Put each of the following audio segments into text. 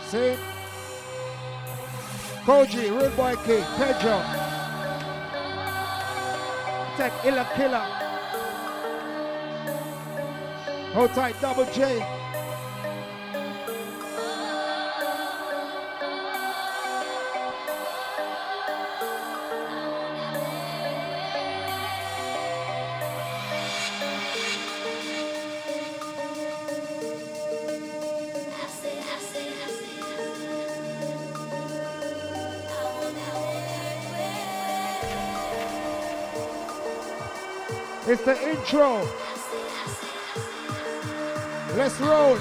See? Koji, Real Boy King, Pedro. Tech, Illa Killer. Hold tight, Double J. It's the intro. Let's roll.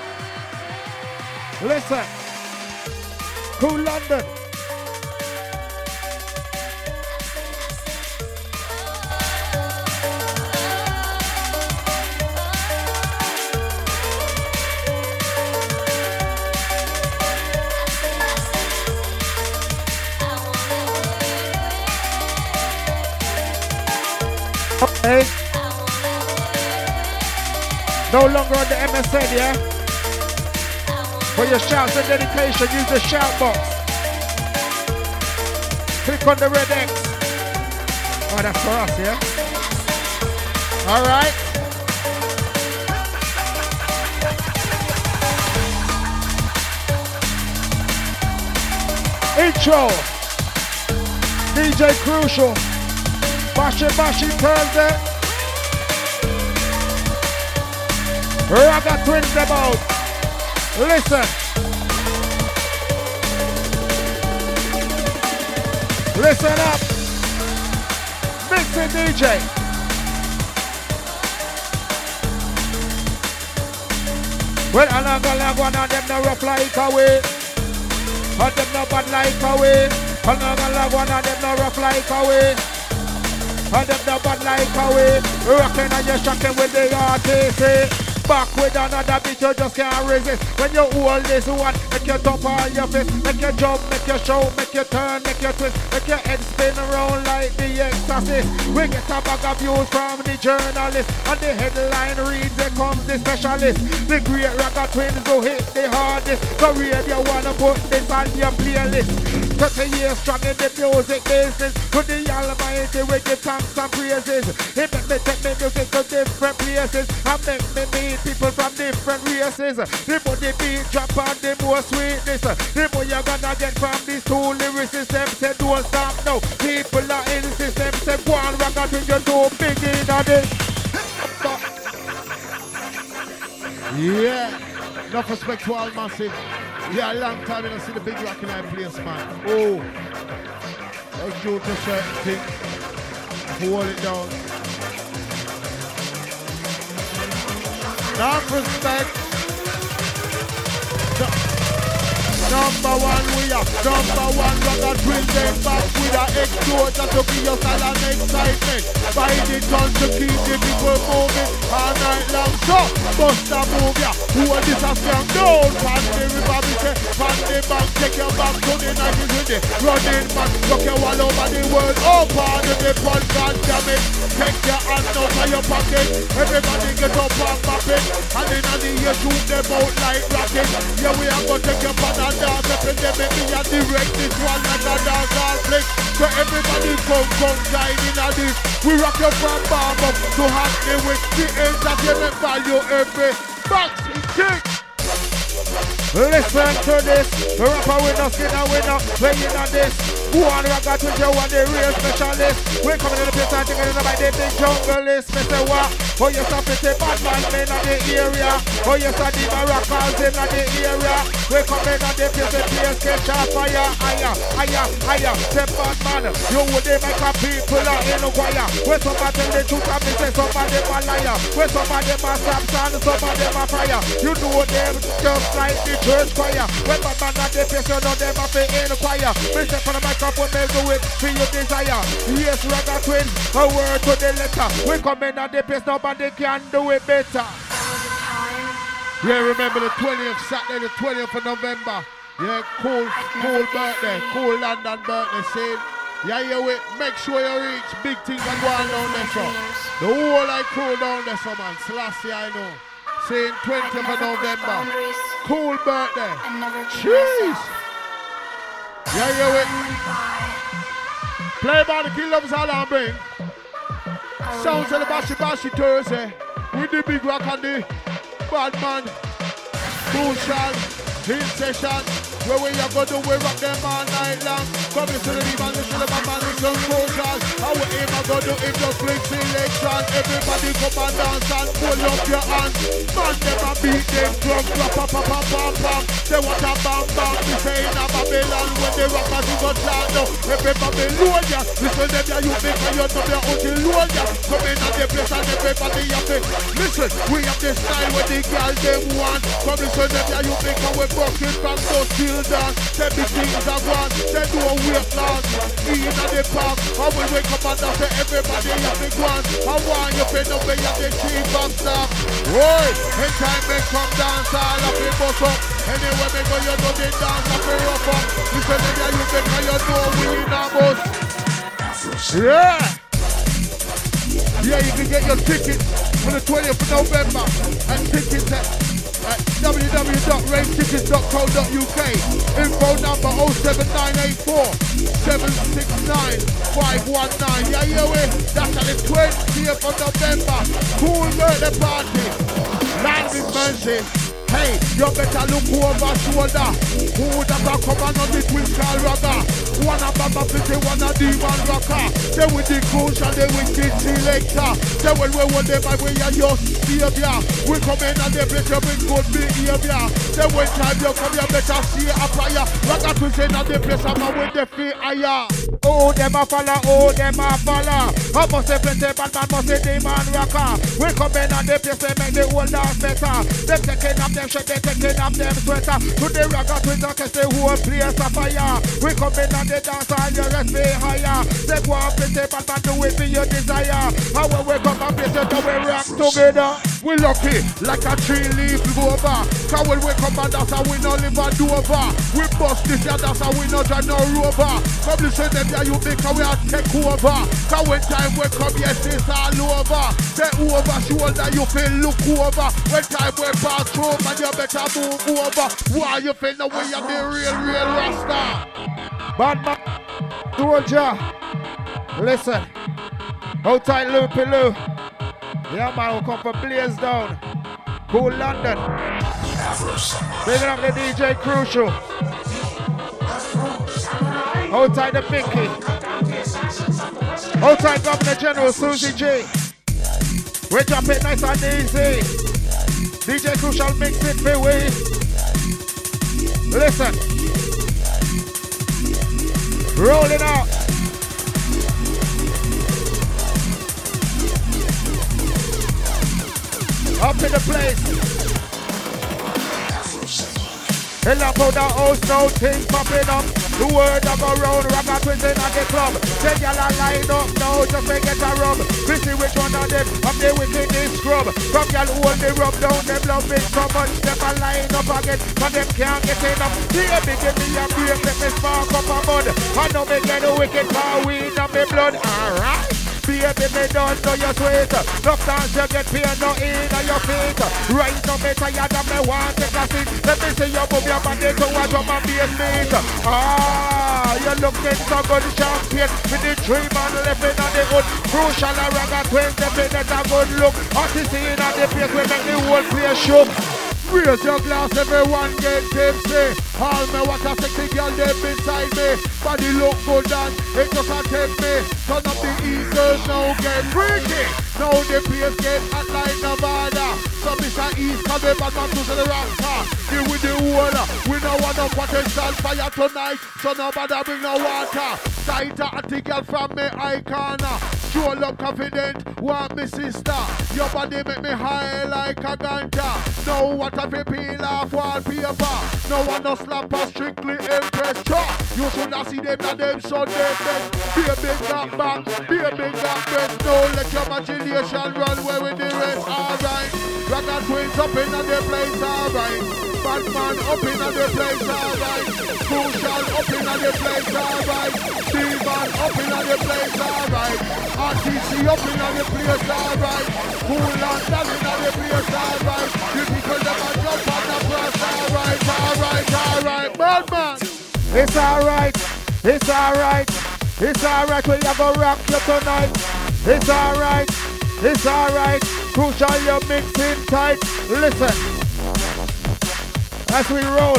Listen. Cool London. Okay. No longer on the MSN, yeah? For your shouts and dedication, use the shout box. Click on the red X. Oh, that's for us, yeah? Alright. Intro. DJ Crucial. Bashi Thursday. Raga Twins about. Listen. Listen up. Mixing DJ. Well, I'm not gonna have one of them no rough like away. And them no bad like away. I'm not gonna have one of them no rough like away. And them no bad like away. Rocking and you're shocking with the artist. Back with another bitch, you just can't resist. When you hold this one, make you top on your fist. Make you jump, make you show, make you turn, make you twist. Make your head spin around like the exorcist. We get a bag of views from the journalist. And the headline reads, here comes the specialist. The great Raga Twins who hit the hardest. So radio wanna put this on your playlist. 30 years strong in the music business. To the Almighty we give thanks and praises. He make me take me music to different places. And make me meet people from different races. The more the beat drop and the more sweetness. The more you're gonna get from these two lyricists. Them say don't stop now. People are in the system. Say one Raga Twins you're too big in this. Yeah. Enough respect to all massive. Yeah, a long time you don't see the big rock in our place, man. Oh. Let's do to certain things. Hold it down. Enough respect. Number one, we are number one. Raga Twins them back with a explosion to be your style and excitement. By the tons to keep the people moving all night long. So, bust a move ya. Hold this a strong down. Pan the river, we say, pan the bank. Take your back to the 90s with the running man. Look you all over the world. Oh, pardon the fun, God damn it. Take your hand out of your pocket. Everybody get up and map it. And in the ear shoot them out like rockets. Yeah, we are gonna take your pan and dance up in them. Make me a direct this one like a dance all flick. So everybody come join in on this. We rock you from bomb up to happy with the entertainment value every box kick. Listen to this. The rapper winner, skinner winner, playing on this. Who on Raga Twins, you want the real specialist. We're coming in the place and taking it by the big junglist. Me say what? Oh yes, I say bad man men in the area. Oh yes, I the Maraccas in the area. We're coming in the place and place catch a fire. Higher. Say bad man, you would make a people in the choir. Where somebody tell the truth and me say somebody a liar. Where somebody a slap sound, somebody a fire. You know them just like the church choir. When bad man at the place, you know them a be in the choir. Me say for the microphone, they do it for your desire. Yes, Raga Twins, a word to the letter. We coming at the place, nobody can do it better. Yeah, remember the 20th, Saturday the 20th of November. Yeah, cool birthday, cool London birthday, see? Yeah, you make sure you reach big things and go on down there, so. The whole like crew down there, so man. Selassie, I know. Saying 20th of November. Cool birthday. Jeez. Yeah, it. Play by the Kill Loves all and bring. Sounds of the Bashi Thursday. With the big rock and the bad man. Crucial. In session. Where we are going to we rock them all night long. Come listen to the man, listen to the man, listen to Crucial. How we aim are going to him just flick selection. Everybody come and dance and pull up your hands. Man, them a beat them drum, pam, pam, pam, pam, pam. They want a bam, bam. We say in a Babylon when they rock as you got shot now. Every Babylonia, listen them ya, you make a you know your until Lonia. Come in at the place and everybody have to listen. We have the style where the girl them want. Come listen them ya, you make a we broken from those till dance. Them big things are gone, they do a weight loss. In at the park, I will wake up and say everybody have the guns. I want you to know where you have the cheap and stuff. Boy, in time they come dance all of the bus up. Anywhere they go, you know they dance up the rough up. Listen them ya, you make a you know we in a bus. Yeah! Yeah, you can get your tickets for the 20th of November at tickets at www.ravetickets.co.uk. Info number 07984 769 519. Yeah, that's on the 20th of November. Cool birthday party. Landing Mercy. Hey, you better look over shoulder. Who that a come and on the twin call rocker? One a Baba Fitty, one a Demon Rocker. They with the Crucial, they with the Selector. They will want them by way of your savior. We come in and they place you with good behavior. They when time you come, you better see a prayer. Rocker twins in and they place them with the feet higher. Oh, them a follow, oh, them a follow. I must say plenty, but man must say Demon Rocker. We come in and they place them make the whole dance better. Them taking up them shit, they taking up them sweater. To the rocker twins, cause the whole place a fire. We come in and they dance all your rest be higher. They go and play tape and do it for your desire. And when we come and play tape, we rock together. We lucky like a tree leaf over. Cause when we come and dance, we no live and do over. We bust this year, that's how we no drive no rover. Come listen them here, you think we are take over. Cause when time we come, yes, it's all over. They over shoulder, you feel look over. When time we pass through, man, you better move over. Why you feel the way you're the real Rasta? Bad man, told ya. Listen, outside Loopy Loo. Yeah, man, we come from Blazedown. Cool London. Bringing up the DJ Crucial. Outside the Mickey. Outside Governor General Susie G. We drop it nice and easy. DJ Crucial mix it for we. Listen. Rolling out. Up in the place. Hell up out the house, no things popping up. The word of go round, rocker twins in at the club. Then y'all line up now, just to get a rub. We see which one of them, of the wicked is scrub. From y'all hold the rub down, them love it so much. Them a line up again, but them can't get enough. Baby, give me a break, let me spark up a bud. I know me get a wicked power weed on me blood, alright. Baby, me don't know your sweet. No chance you get pain, no in on your feet. Right now, me tired and me want to take a seat. Let me see you move your body to a drum and bass beat. Ah, you looking so good, champion. With the 3 man left in on the hood. Crucial and Ragga 20 minutes a good look. Artist in on the place, we make the whole place shook. Raise your glass, everyone get tipsy. All me what a sexy girl them beside me. Body look good and it just a take me. Turn up the eagles now get freaky. Now the place get hot like Nevada. So Mr. East cause the bad man to the rocker. Deal with the water. We don't want no potential fire tonight. So nobody bring no water. Tighter at the girl from me icon. Sure look confident, want me sister. Your body make me high like a ganja. Know what if you peel off wallpaper. No one no slap us strictly impress. You should not see them and them so dead. Be a big gap back, be a big gap breast. Don't let your imagination run away with the rest. Alright, Ragga twins up in the place, alright. Batman up in the place, alright. Crucial up in the place, alright. Steven up in the place, alright. RTC up in the place, alright. Cool and down in the place, alright. You people never jump on the alright, bad man. It's alright, it's alright, it's alright. We are gonna rock you tonight. It's alright, it's alright. Crucial, you're mixing tight. Listen, as we roll.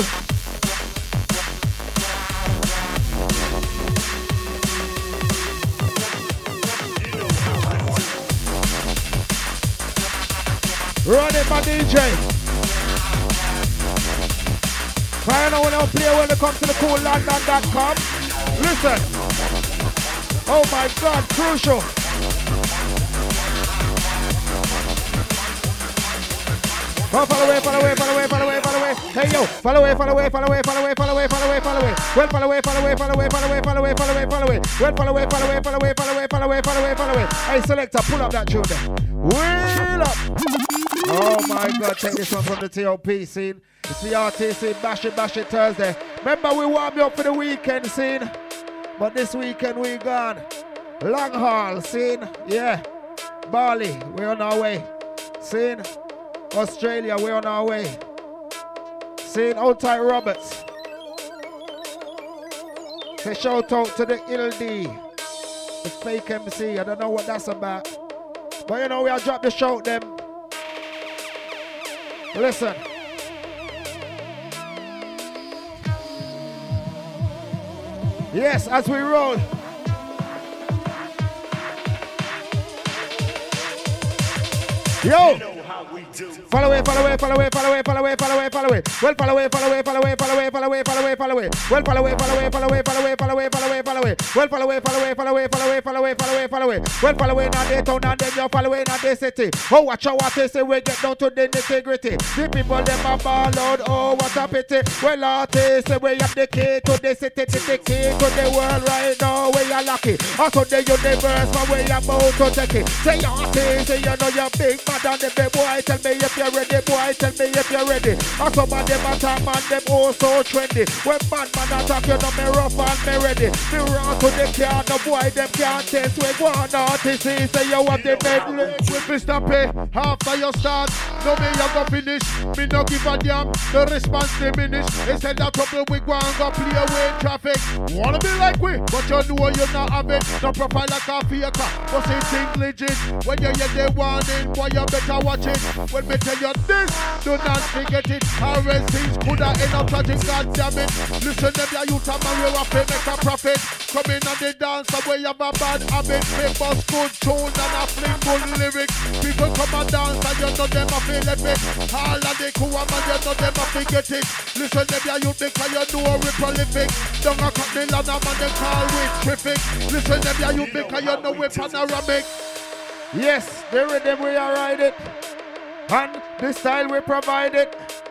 Run it, my DJ. I know when I play when it comes to the coollondon.com. Listen. Oh my God, Crucial. Oh, follow away. Hey yo, follow away. Well, follow away. Hey, selector, pull up that tune there. Wheel up. Oh my God, take this one from the TOP scene. It's the RTC Bash It Thursday. Remember, we warm you up for the weekend scene. But this weekend we gone. Long haul scene. Yeah. Bali, we're on our way. Scene. Australia, we're on our way. Scene. Old Tight Roberts. Say shout out to the LD. The fake MC. I don't know what that's about. But you know, we'll drop the shout them. Listen. Yes, as we roll. Yo! Follow away. Well, follow away. Well, follow away. Now they town and then you follow away now they city. Oh, watch out what they say, we get down to the nitty-gritty. The people them a ball out, oh, what a pity. Well, artists say we have the key to the city, the key to the world right now, we are lucky. Also the universe, but we are about to take it. Say artists, say you know you're big, but on the big boy, tell me if you're ready, boy, tell me if you're ready. And some of them attack, man, them all so trendy. When man attack, you know me rough and me ready. Me run to the car, no boy, them can't test. We go on artists, say you have the medley. With Mr. P, after you start, no me you go finish. Me no give a damn, the response diminish. Instead of trouble, we go and go play away in traffic. Wanna be like we, but you know you not have it. No profile like a faker, but say things legit. When you hear the warning, boy, you better watch it. When me tell you this, do not forget it. Our things coulda end up tragic, God damn it. Listen them, ya youth and man, we have to make a profit. Come in on the dance, where you have a bad habit. Make us good tune and a fling good lyrics. People come and dance and you know them a feel epic. All of the cool man, you know them a forget it. Listen them, ya youth, because you know we prolific. Don't a cut me land, man, they call we terrific. Listen them, ya youth, because you know we panoramic. Yes, the rhythm we are riding. And the style we provided.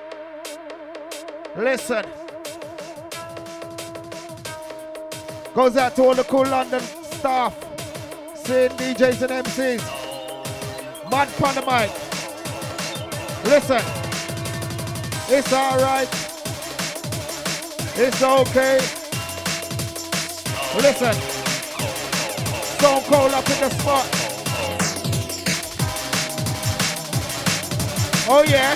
Listen. Goes out to all the cool London staff. Seeing DJs and MCs. Mad on the mic. Listen. It's alright. It's okay. Listen. Stone Cold up in the spot. Oh yeah.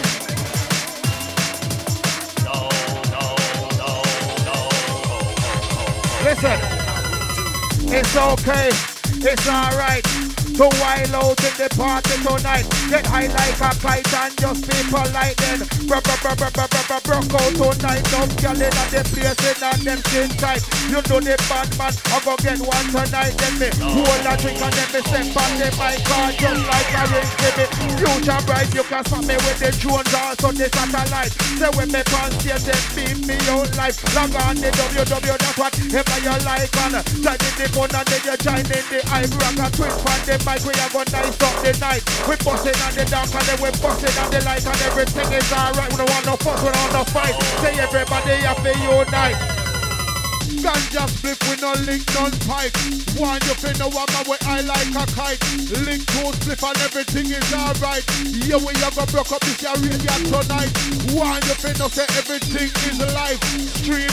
Listen. It's okay. It's alright. To wild out in the party tonight. Get high like a kite and just people like them. Broke out tonight. Some girl in the place and them skin tight. You know the bad man, I go get one tonight. Then me hold a drink and then me step on the mic card just like a ring baby. Future bright, you can spot me with the Jones also the satellite. Say when me pan stage, then beat me out life. Log on the WW, that's what ever you like. And join in the phone and then you join in the hype. Rock a twist from the mic, we are gonna nice up the night. We busting on the dark and then we busting on the light. And everything is alright, we don't want no fuss, we don't want no fight. Say everybody have to unite. Ganja split with no link, none pipe. One you finna one man where I like a kite. Link to split and everything is alright. Yeah, we have a broke up this area tonight. One you finna say everything is life. Streaming 3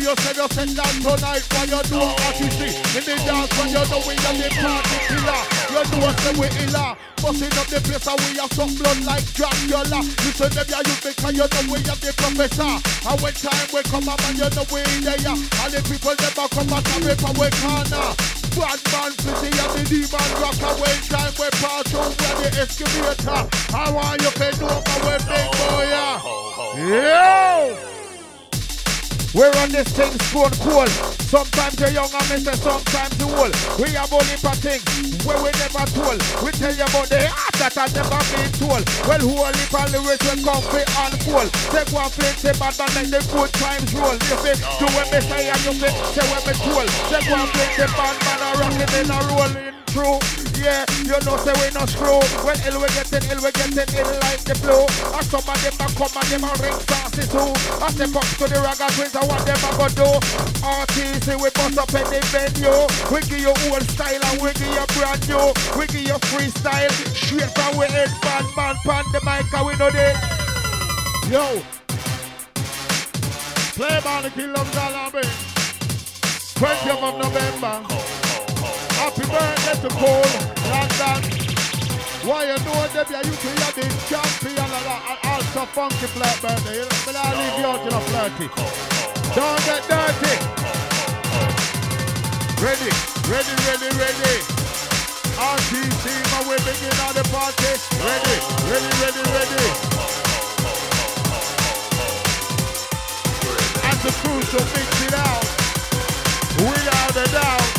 we you said you set down tonight while you do what you see. In the dance when you know we are the party killer. You know what we illa. Busting up the place and we are some blood like Dracula. Listen them ya you because you know we are the professor. And when time we come up and you know we there. And the people never come out and rip away corner. Bad man city and the demon rock away. Time we pass over the excavator. I want you to know my big boy. Yo! We run this thing stone cold. Sometimes you're young and miss it, sometimes you old. We have only for things where we never told. We tell you about the art that has never been told. Well, who only for lyrics will come free and full. Take one flint, say bad man, make the good times roll. You fit, do what me say and you fit, say what me told. Take one flint, say bad man, a rockin' in a rolling through. Yeah, you know say we no screw. Well, ill we getting ill like the flow. And some of them a come and them a ring saucy too. I step up to the ragga twins and what them a go do. RTC we bust up in the venue. We give you old style and we give you brand new. We give you freestyle. Straight from we head bad man pan the mic and we know this. Yo. Play man the kill of Zalabi. 20th of November. Happy birthday to Cole, London. Why you know them, you can have the champion and also funky flat birthday. But I'll leave you out in a flirty. Don't get dirty. Ready. RTC, my way begin on the party. Ready. And the crew to mix it out. We are the down.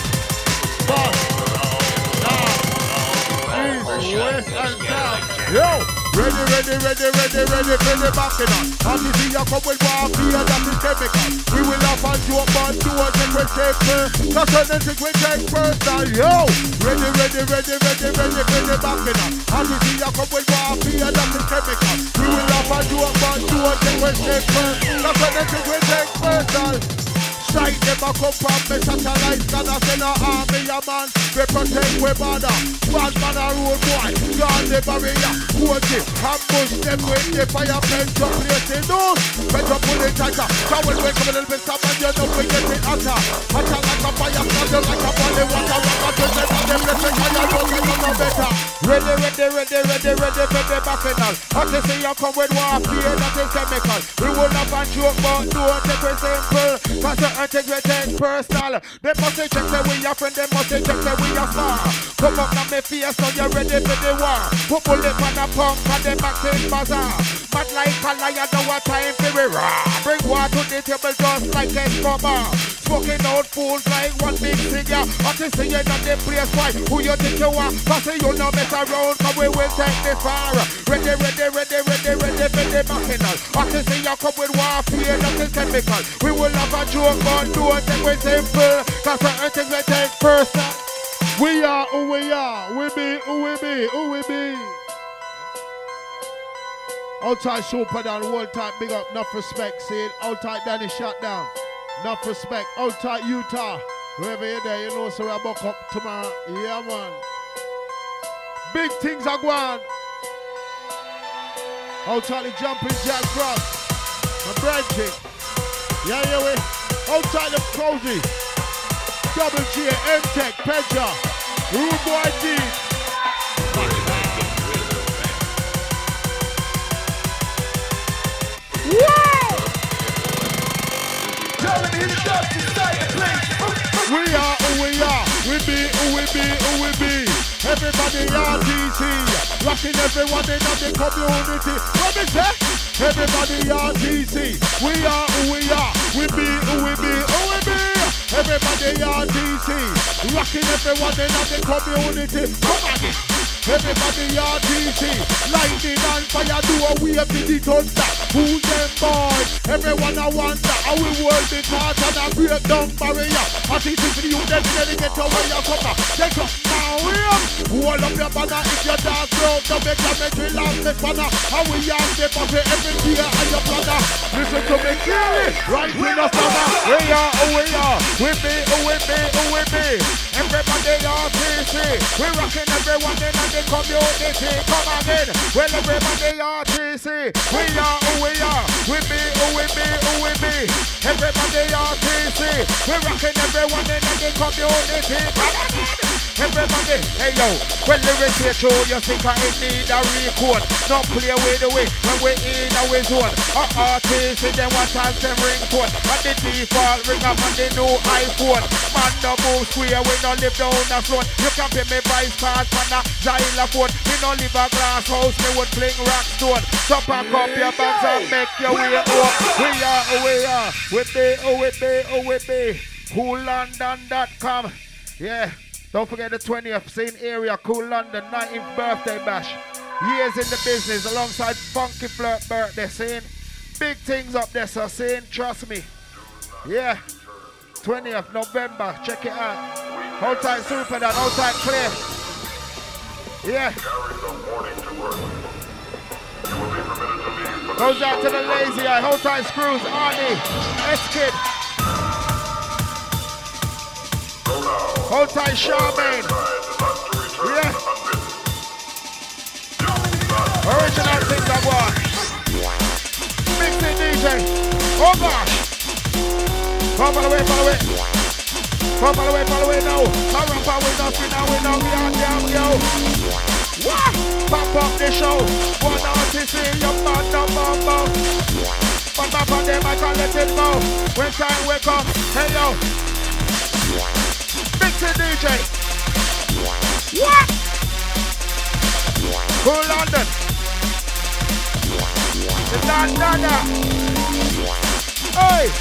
East, west, and south. Yo! Ready, backing on. And you see you come with warfare, that is chemical. We will have a joke, but do a thing we take first. That's what the thing we take first. Now, yo! Ready, backing on. And you see you come with warfare, that is chemical. We will have a joke, but do a thing we take first. That's what the thing we take first. Now. Sight never come from me satellite. God I send a army a man. We protect we border. Bad man a road boy. Guard the barrier. Hold it. Ambush them with the fire. Bench up place in those. Bench up pull it tighter. So when we come a little bit some man you know we get it hotter. Hotter like a fire. Flooded like a body water. Rock to them and them blessing. And you don't get no better. Ready backing on. How to see you come with warfare that is chemical. We will not ban joke but do it take it simple. Cause I take it personal. They must say check that we are friend, they must say check that we are star. Come up now me face so you're ready for the war. Put bullet on the punk and them acting bazaar. Mad like a lion, know what time for we raw. Bring water to the table just like Escobar. Smoking out fools like one big cigar. What is the end of the place, why? Who you think you are? Cause you no mess around, cause we will take this far. Ready for the machinal. What is the you come with warfare, that is chemical. We will have a joke, but do a thing we simple. Cause certain things we take personal. We are who we are. We be who we be. Outside Super down, world type, big up, enough respect, see it. Outside Danny shut down, enough respect. Outside Utah, wherever you're there, you know, so we'll buck up tomorrow. Yeah, man. Big things are going. Outside the jumping Jack Cross, my branching. Yeah, we. Outside the Cozy, Double G, M-Tech, Pedja, Rude Boy D. We are who we are. We be who we be. Everybody RTC. Rocking everyone in the community. What is that? Everybody RTC. We are who we are. We be who we be. Everybody RTC. Rocking everyone in the community. Come on. Everybody RTC. Lightning and fire do a wave in the thunder. Who's them boys? Everyone I wonder how we world the heart and a break down barrier. RTC for you then get away your cover. Take up now we up. Hold up your banner if you're dark road. Don't make a mental last the banner. How we are the for every year and your brother. Listen to me clearly. Right in the summer. We are who we are. We be who we be. Everybody RTC. We rocking everyone in the community. Come again. Well everybody RTC. We are who we are. We be who we be. Everybody RTC. community. We're rocking everyone in the community. Everybody, hey yo, when lyrics here true, you think I need a record. Don't play with the way when we're in our zone. Our artists, they want us them ringtone. And the default ring up on the new iPhone. Man, no move square, we don't live down the front. You can pay me vice cards on a xylophone. We don't live a glass house, we would fling rock stone. So pack up your bags and make your way up. We be. CoolLondon.com. Yeah. Don't forget the 20th, same area, Cool London, 19th birthday bash. Years in the business alongside Funky Flirt birthday, saying big things up there, so saying trust me. Yeah, 20th November, check it out. Hold tight Super Dan, hold tight Clear. Yeah. Goes out to the Lazy Eye, hold tight Screws, Arnie, S-Kid. Hold tight, Charmaine. Yeah. Original things I want. Mixing DJ. Oh gosh. Come follow away. Come follow away now. Come rap with us, we know, we are down, yo. What? Pop up the show. One artist in your band, no bumbo. But up on them, I can't let it go. When time wake up, hey yo. Mixing DJ. What? Cool London. The Dandana. Hey.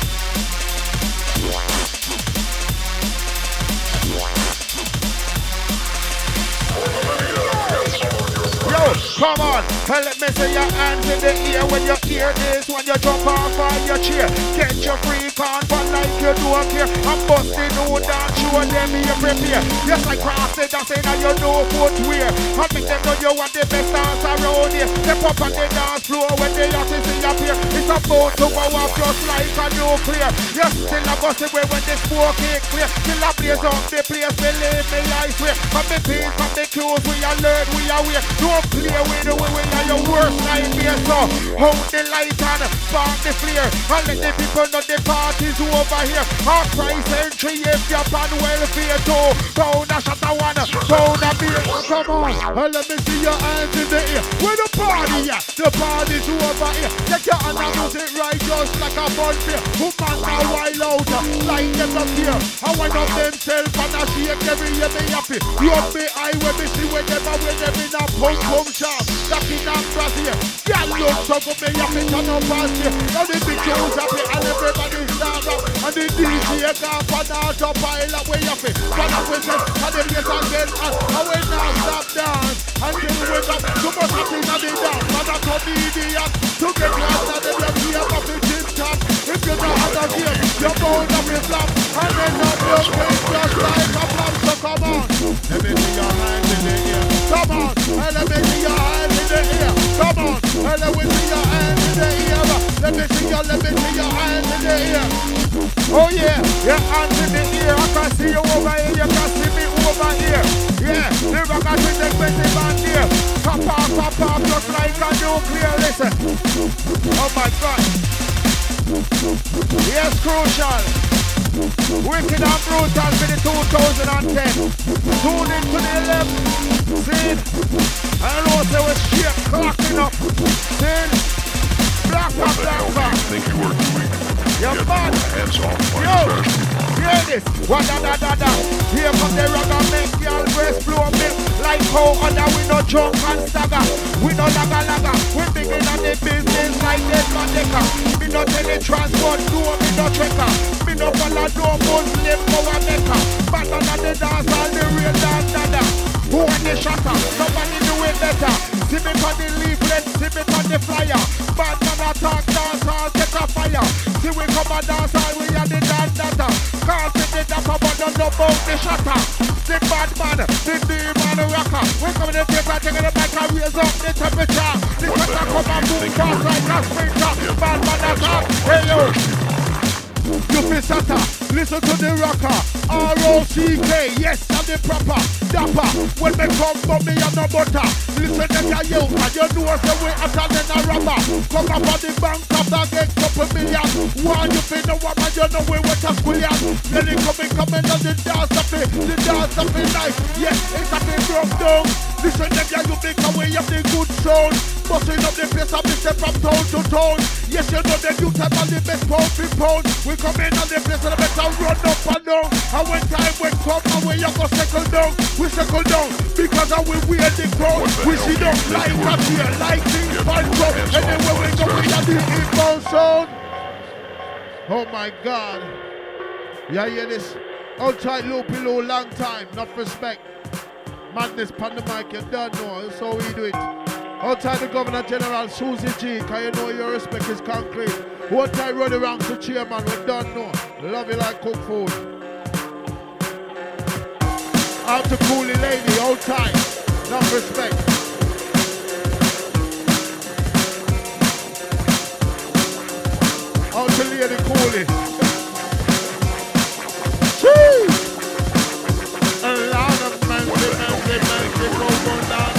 Yo, come on, let me see your hands in the air when you hear this. When you jump off on your chair, get your freak on, but like you don't care. I'm busting no dance, show them you prepare. Yes, I cross it, I say now you know footwear. I make them know you want the best dance around here. They pop on the dance floor when they artists appear. It's about to go off just like a nuclear. Yes, still a bust away when the smoke is clear. Still a blaze up the place, believe me, I swear. From the pain, from the cues, we are learn, we are wear. Don't play with the way we are your worst nightmare. So hold the light and spark the flare. And let the people know the party's over here. Our price entry if you're on welfare too. Pound a shot of one, pound a beer. Come on, and let me see your hands in the air. Where the party at? The party's over here. Take your hand and use it right just like a fun beer. Who man now wild out, like them up here. I wind up themselves and I shake every year me happy. Rub me eye when me see whenever in a pum shop. That in a Brazil. Yeah, look so good me happy turn up past here. Now the big shows happy and everybody stand up. And the DJ can't pan out a pile up way happy. Pan up with us and the race again. And we now stop dance until we wake up. Too much happy in the dance. And a comedian to get lost and then you hear up the gym top. If you don't have a game, you're bound up in flap. And then up your face just like a flap. So come on, let me see your hands in the air. Come on, and let me see your hands in the air. Come on, and let me see your hands in the air. Let me see your hands in the air. Oh yeah, your hands in the air. I can see you over here, you can see me over here. Yeah, the rockers with the expensive band here. Pop off, just like a nuclear. Listen. Oh my God. Yes, crucial. Wicked and brutal for the 2010. Tune into the 11. See? I don't know if they were shit clocking up. See? Black. Think you were doing? You're mad. Hands off. Yo, hear this. Wa-da-da-da-da. Here from the ragga make y'all breast blow milk. Like how other we no jump and stagger. We no laga. We begin on the business like this Mandeka. Me no tell the transport, no, me no trekker. Me no follow no Muslim power maker. But under the dance, all the real dance. Who want the shutter? Nobody do it better. See me on the leaflet, see me on the flyer. Bad man attack, dance, all get a fire. See we come and dance, all we are the data. Can't see the dapper, but don't know about the shutter. The bad man, the demon rocker. We come in the paper, taking the back and raise up the temperature. The shutter come and move fast like a sprinter. Bad man attack, hey yo. You feel shutter. Listen to the rocker. R-O-C-K. Yes, I'm the proper. Dapper. When me come, but me have no butter. Listen to the youth, and you know the way I stand in a rubber. Come up on the bank after get couple million. One you feel no woman, you know we what a squillion. Then it coming on the dance of it. The dance of it life. Yes, it's a bit broke down. Listen to the you make away of the good sound. Busting up the place of step from town to town. Yes, you know the youth have all the best pound. We come in on the place and the better run up and down. And when time will come and we you go settle down. We settle down because we wear the crowd. We see them like a tear, like things find out. Anywhere we go, we are the inbound sound. Oh my God. Yeah, hear this? Outside loopy low, long time, not respect. Madness pan the mic, you don't know, that's how we do it. Outside the Governor General Susie G, cause you know your respect is concrete. One time run around to chairman, we don't know. Love you like cook food. Out to Coolie Lady, outside, enough respect. Out to Lady Coolie. A lot of mercy, go down,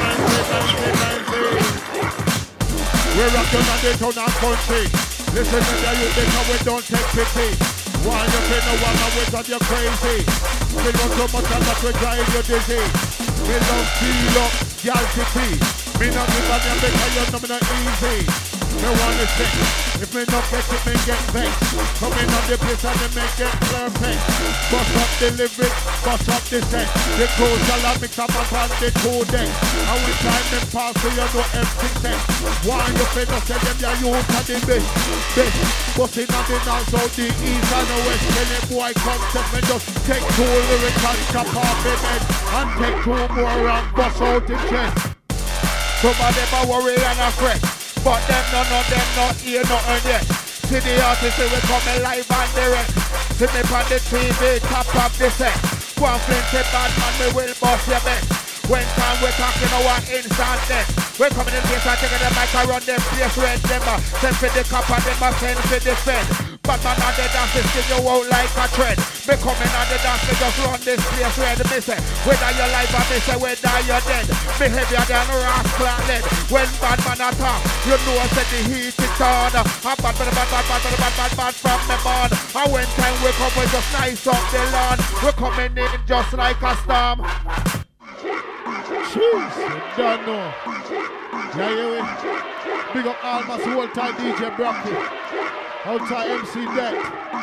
we're rocking on the town and country. Listen to the youth, because we don't take pity. While you pay no one away that you're crazy. We don't so much that we drive you dizzy. We don't feel up, y'all city. Me not give a damn because you know me not easy. Me want to say, if me not get it, me get vexed. Come in on the place and they make it perfect. Bust up the lyrics, bust up the set. The clothes shall I mix up on the two decks. And when time them pass, so you know everything set. Why you pay no say them your youth are the best. Busting on the north, so the east and the west. Any boy come set me just take two lyrics and chop off the head. And take two more and bust out the chest. Some of them are worried and afraid, but them none of them not hear nothing yet. See the artists we coming live and direct. See me on the TV, top of the set. One flinty bad man, we will bust your best. When time we're talking our instant death. We're coming in here and taking the mic around them place red them. Send for the cop and them send for the fed. But man on the dance, they still you out like a tread. Me coming on the dance, me just run this place red. Me say, whether you're alive or me say, whether you're dead. Me heavier than rascal and lead. When bad man attack, you know I said the heat is on. I'm bad from the man. And when time we come, we just nice up the lawn. We're coming in just like a storm. Jeez, you don't know. Yeah, yeah, big up Almas, whole time DJ Brocky. Outside MC Deck.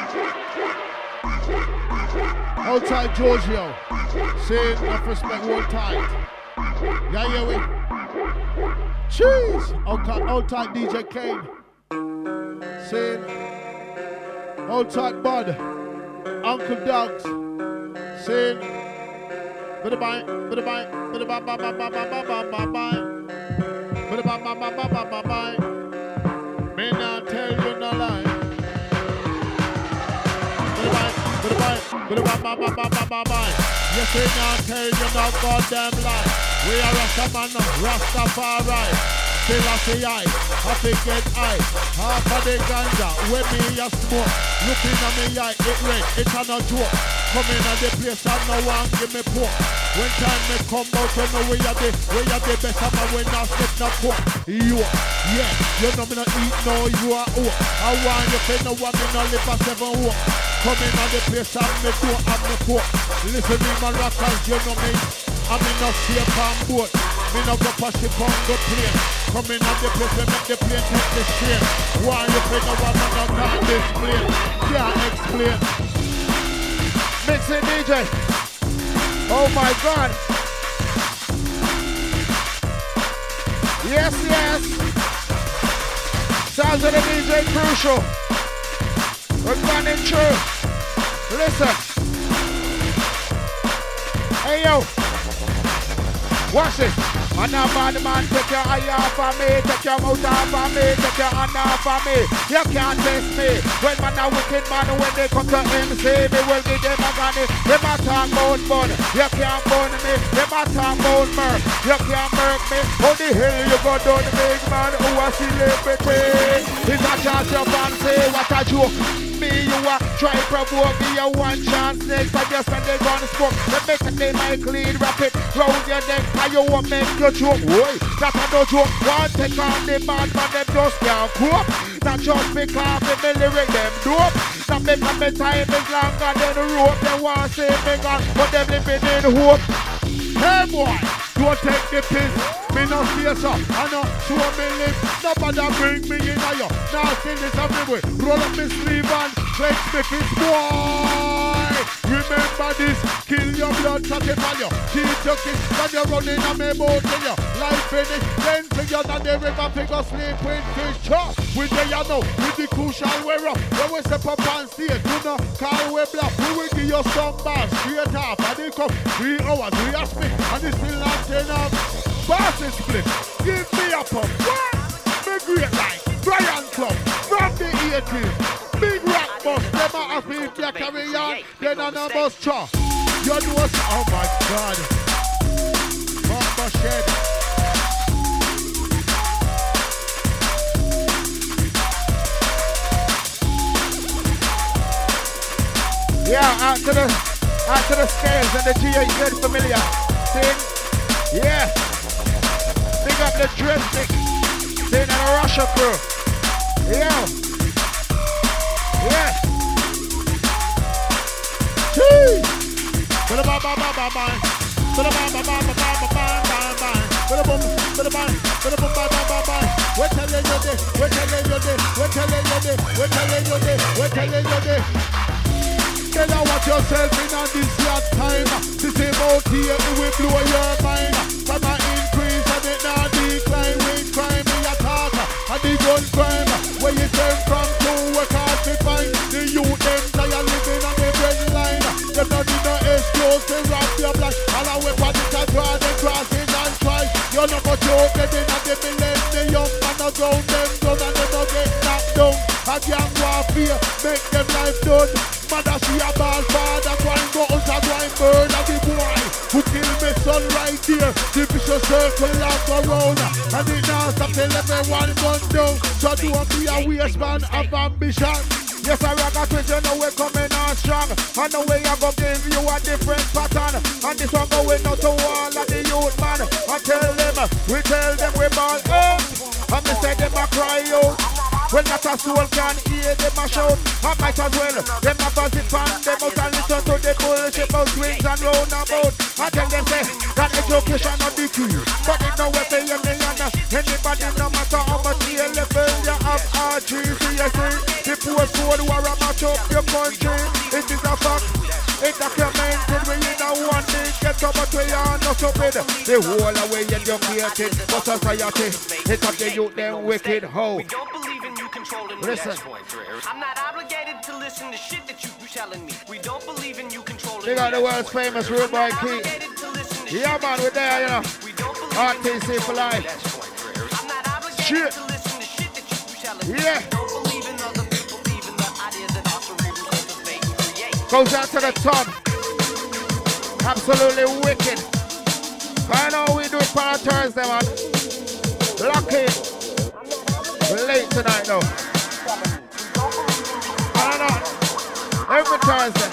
Outside Giorgio. Saying enough respect whole time. Yeah, yeah, we. Jeez. Outside DJ Kane. Saying. Outside Bud. Uncle Dogs. Saying. Bit of bye. May not tell you no lie. Yes, we not tell you no goddamn lie. We are Rastaman, Rastafari. Still I see I think get high. Half of the ganja, when me a smoke. Looking at me eye, it red, it's a no joke. Coming at the place and no one give me pork. When time me come out, you know we are the best, and we not step no pork. You, yeah, you know me not eat, no, you are oak. I want you to know what me no live for 7 walk. Coming at the place and me do have me pork. Listen to my rockers, you know me, I'm in no safe on boat. Me no go for ship on the plane. Coming at the place, we make the plane take the strain. Why you think no one no can't explain? Can't explain. Mixing DJ. Oh my God. Yes, yes. Sounds of the DJ Crucial. We're running through. Listen. Hey yo. Watch this. And now bad man, take your eye off of me, take your mouth off of me, take your hand off of me. You can't test me. When man a wicked man, when they come to MC, me will give them a gunny. Them a talk about bun, you can't bun me. Them a talk about murk, you can't murk me. How the hell you go down, big man, who a celebrity? It's a chance you fancy, what a joke. me, you are try provoke me a one chance next. I just when they gonna smoke. They make a name I clean, wrap it round your neck. How you want make your joke? Boy, that's a no joke. One take on the bad man, them just can't cope. Not just because the lyric them dope. Not because my time is longer than the rope. They want to save me God, but them living in hope. Hey boy, don't take the piss. Me no face up, I know show me lips. Nobody bring me in a yo. Now see this everywhere. Roll up my sleeve and flex me fist, boy. Remember this, kill your blood, shut it on you. Keep your kiss when you're running on me boat in you. Life finish, then figure that the river figure sleep with fish chop. With the you know, with the crucial wear up. When we step up on stage, you know, call we bluff. We will give you some bars, straight off. And they come 3 hours, we ask me, and it's still not enough. Bossy split, give me a pump. What? Me great like Brian Club from the 80s. Big rock bus, them a happy if you carry on. Then on a bus chop. You know what's, oh my God. Mama shed. Yeah, out to the scales and the G8 good familiar. Sing, yeah. Big up the dressing. Sing and the Russia crew. Yeah. Yeah. Gee. We're telling you this. Then I watch yourself in on this last time. This same out here, it will blow your mind. From an increase and it now decline. With crime, we attack. And the gun crime. Where you turn from to work hard to find. The youth, them tired living on the bread line. Them not need no excuse to rob your black. All our weapons to draw them crosses and try. You're not but joke, living on the millennium. Man, I ground them down and they don't get knocked down. A gang warfare, make them life done. Mother, she a ball father, grind guns, a grind bird, and the boy who kill me son right there. The vicious circle of around, and it now stop till everyone gone down. So don't be a waste man of ambition. Yes, I rock a twist, you know we're coming on strong. And the way I go give you a different pattern. And this one going out to all of the youth, man. I tell them, we tell them we ball out. And me say them a cry out. When not a soul can hear them a shout, I might as well. Them a buzz it from them out and listen to the bullshit about swings and roundabout. I tell them say that education not the key, but it no way pay you million. Anybody no matter how much year level you have RGCSE. The postcode war a match up your country. It is a fact. It's documented. We in a one day get up but we are not stupid. The whole away educated, but society it's up the youth them wicked how. Listen. I'm not obligated to listen to shit that you telling me. We don't believe in you controlling. They got the world's famous Rude Boy Key. Yeah man, we're there, you know. RTC for life. I'm not obligated shit. To listen to shit that you telling me. Yeah. Don't believe in other people, even the ideas that also even cultivate and create. Goes out to the top. Absolutely wicked. I know we do it for Thursday, man. Lucky. We're late tonight, though. I don't know. Every Thursday.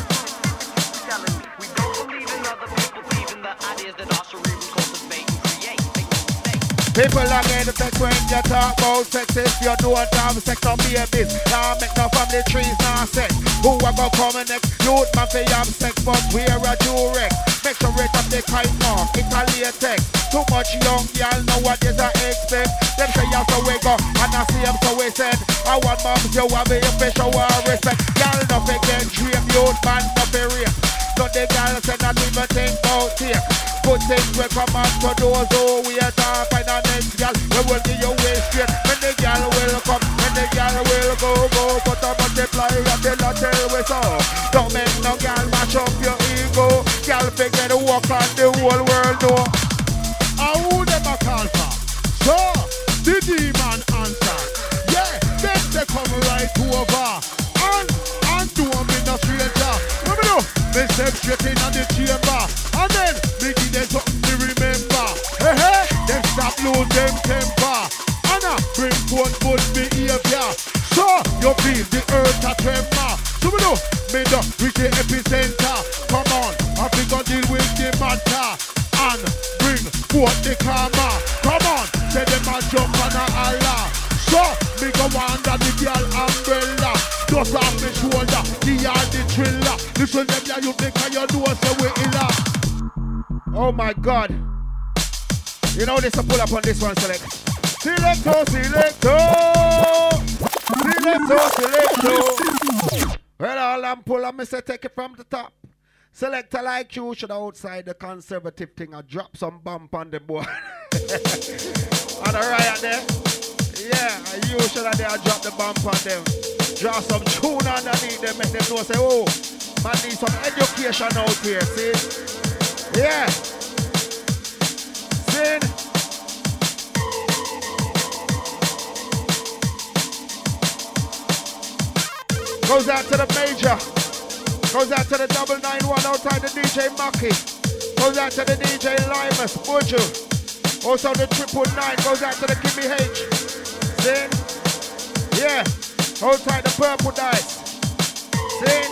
We don't believe in other people, even the ideas that also even cultivate and create. People are getting the when you talk about sex. If you don't have sex on babies, now make no family trees, now sex. Who are gonna come next? Youth man say have sex, but we're a Durex. Make sure it up the kite mark, it's a latex. Too much young y'all nowadays I expect. Them say you so we go, and I see them so we said. I want moms, you have a fish, show respect. Y'all nothing get dream, youth man nothing real. So the girl said not even think about here. Good things will come out to those who we are talking. Find the next girl, we will give you way straight. When the girl will come, when the girl will go. But I multiply until I tell we so. Don't make no girl match up your ego. Girl figure to walk on the whole world door. I who them a call for? So, the demon answer. Yeah, them they come right over. And do them in a stranger. Let me know. Me step straight in on the chamber. And then, me give them something to remember. Hey, hey, them stop lose them temper. And I bring forth good behavior. So, you feel the earth at tremor. So we do, me do, with the epicenter. Come on, I think I deal with the matter. And bring forth the karma. Come on, tell them I jump on a Allah. So, me go under the girl umbrella. Just off the shoulder, the yard the thriller. Listen them ya you think you know so we illa. Oh my God. You know this to pull up on this one, select. Selecto, selecto. Selecto, selecto. Well, all I'm pull up, Mr. Take it from the top. Selector like you should outside the conservative thing and drop some bump on the board. On the riot there. Yeah, you should have there drop the bump on them. Draw some tune underneath them, make them know say, oh, man need some education out here, see? Yeah. See? Goes out to the major. Goes out to the 991 outside the DJ Maki. Goes out to the DJ Limus, Buju. Also the 999 goes out to the Kimmy H. See? Yeah. Outside the purple dice. See?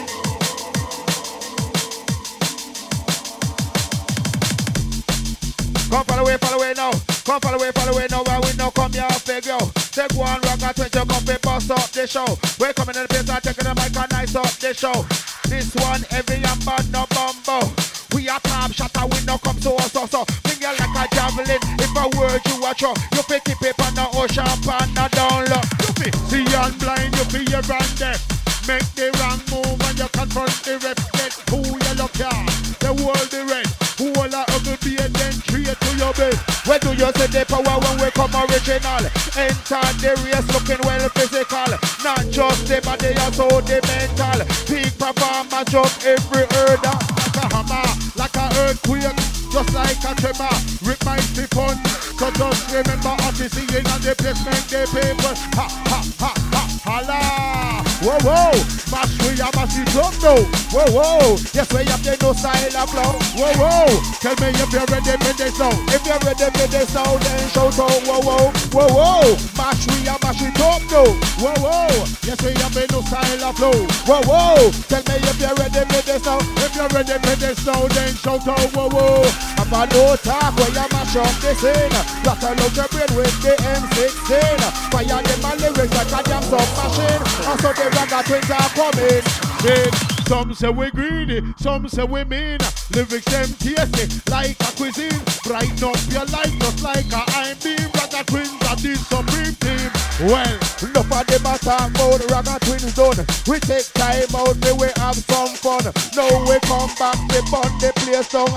Come follow away now. Come follow away now. While we now come here off the go. Take one rock at 20, come and bust up the show. We're coming in the place and taking the mic and nice up the show. This one, every and bad no bumbo. We are top shatter, we no come so. Finger like a javelin, if a word you watch out. You pick it paper, no ocean, pan, no down low. You be see and blind, you be your brand deaf. Make the wrong move and you confront the rep. Get who you look at, the world the red. Who will a ugly be and then treat to your bed. Where do you say the power when we come original? Enter the race looking well physical. Not just the body, also the mental. Peak performance, jump every hurdle. Like a hammer, like a earthquake, just like a tremor. Rip my stiff on, so just remember artists singing and the place make the paper. Ha, ha, ha, ha, holla. Whoa, whoa, Mash we a massive drum now. whoa, whoa. Yes, we have the no style of flow. Whoa, whoa, tell me if you're ready for this now. If you're ready for this now, then shout out. Whoa, whoa, whoa, whoa. Mash we a mash it up now. Whoa, whoa, yes we have a no style of flow. Whoa, whoa. Tell me if you're ready for this now. If you're ready for this now, then shout out. Whoa, whoa. Have a no talk where you mash up the scene. Rock a load your brain with the M16. Fire them and lyrics like a damn submachine. And so the ragga twins are coming. Big. Some say we greedy, some say we mean. Lyrics them tasty like a cuisine. Brighten up your life just like a iron beam. Ragga twins are the supreme team. Well, enough of them a talk about Ragga twins done. We take time out, we have some fun. Now we come back, we burn the place down.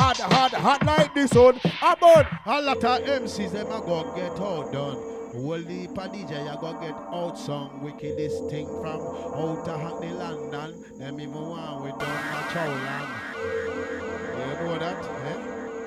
Hot like the sun. Abon. a lot of MCs them a go get outdone. Whole heap of DJ a go get out song. Wickedest thing from out of Hackney, London. Them even want we done a Chowland. You know that, eh?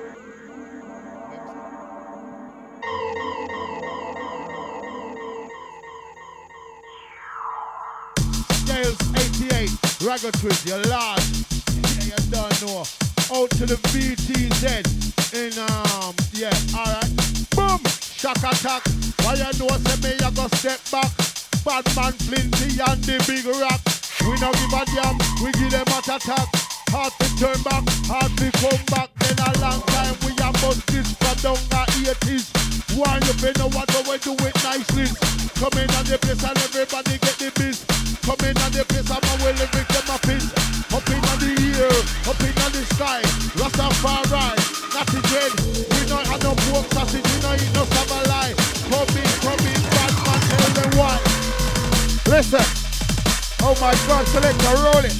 Scales 88, Ragga Twins, you're large. Yeah, you don't know. Out to the BTZ in yeah, alright. Boom! Shock attack. Why you know say me you go step back? Batman Flinty and the big rock. We no give a damn, we give them a attack. Hard to turn back, hard to come back. Then a long time we a bust this from down the 80s. Why you pay no what we do it nicely? Come in on the place and everybody get the biz. Come in on the place and I will lyric them a piss. Up in on the air, up in on the sky. Rastafari, not again. We don't have no pork sausage, we don't eat no samalai. Come in, bad man, tell them why. Listen. Oh my God, selector, roll it.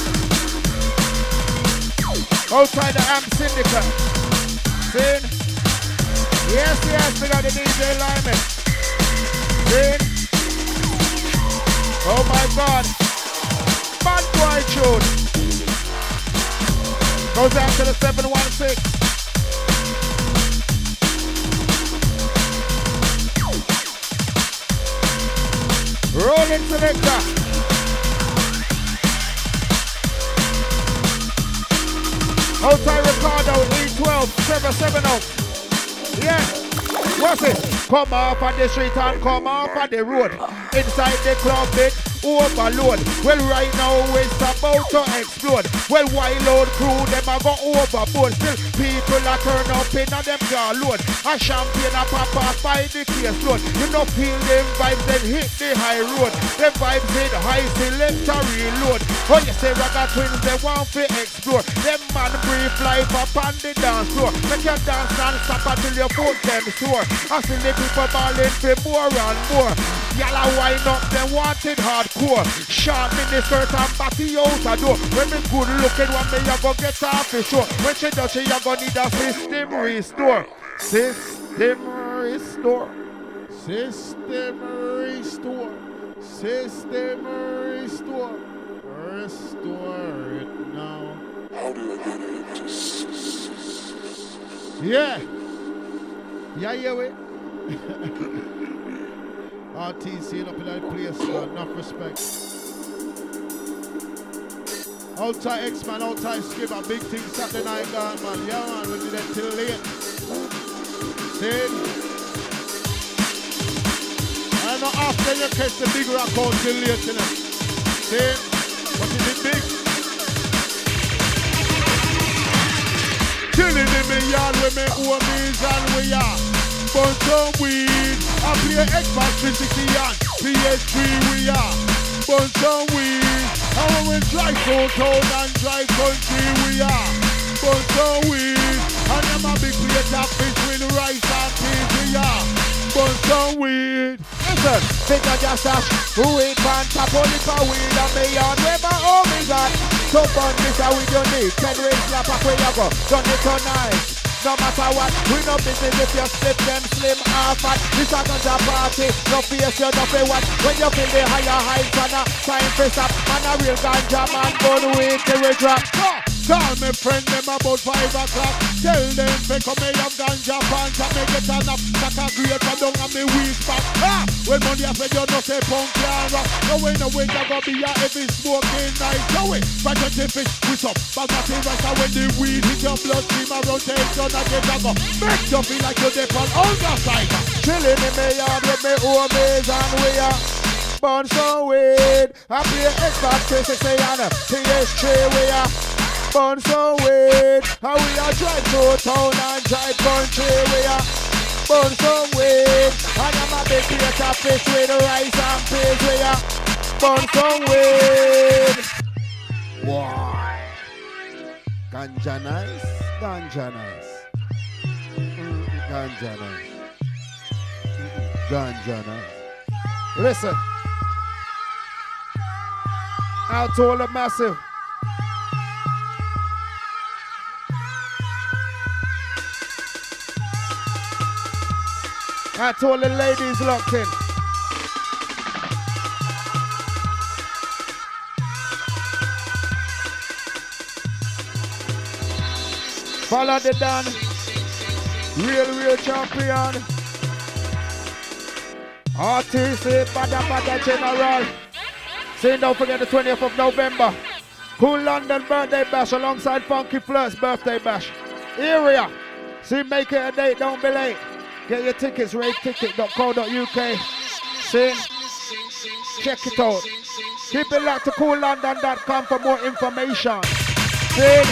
Outside the Amp Syndicate. See? Yes, we got the DJ Lyman. See? Oh my God. Bad boy tune. Goes out to the 716. Rolling selector. Outside Ricardo, E12, 770. Yeah. What's it? Come off of the street and come off of the road. Inside the club, it overload. Well, right now it's about to explode. Well, wild old crew, them a go overboard. Still, people are turn up in and them car load. A champagne a pop off by the case load. You know, feel them vibes, then hit the high road. Them vibes hit high, select a reload. Oh, you say Ragga Twins, they want to explore. Them man brief life up on the dance floor. Make your dance non-stop until your foot them sore. I see the people balling for more and more. Y'all wind up, them wanted hardcore. Short miniskirt and batty out a door. When me good looking one, me you go get off the show. When she does, she you go need a system restore. System restore. System restore. System restore. Restore it now. How do I get it to Yeah. Yeah, wait. RTC up in that place, man. Enough respect. Outside X-Man, outside Skipper, big thing Saturday night gone, man. Yeah, man, we did it till late. See? I know after you catch the big rock out till late, you know. See? What is it big? Chilling in me yard with me homies and we are. Bunch of weed. I play Xbox 360 and PS3 we are. Bunch of weed. And when we drive through town and drive country we are. Bunch of weed. And them a big plate of fish with rice and peas we are. Bunch of weed. Listen, think I just dash. Weed pan top only for weed and me yard where my homies at. So fun this how we don't need. 10 rings slap up where you go. Done it tonight. No matter what, we no business if you slip them slim or fat. This a ganja party, no face you no pay what. When you feel the higher heights and a time for stop. Man a real ganja man, gun weed till we drop. Call me friend them about 5 o'clock. Tell them they come me have ganja pants and me get enough. Stack a great for down and me weed back. When money I said you no say punk can rock. No way you go be a heavy smoking night. No way, but you fish with some baggy rice. And when the weed hit your bloodstream around take you and get a go. Make you feel like you're deep on hunger tiger. Chilling in me yard with me homies and we are. Burn some weed. I play Xbox 360 and PS3 we are. Burn some weed. And we are drive to town and drive country we are. Burn some weed. And I'm a big plate of fish with rice and peas we are. Burn some weed. Why? Ganja nice. Ganja nice. Ganja nice. Ganja nice. Listen. Out to all the massive. Out to all the ladies locked in. Follow the Dan. Real champion. RTC, Bada General. See, don't forget the 20th of November. Cool London birthday bash alongside Funky Flirt's birthday bash. Area. See, make it a date, don't be late. Get your tickets, raveticket.co.uk. See? Check it out. Keep it locked to coollondon.com for more information. See?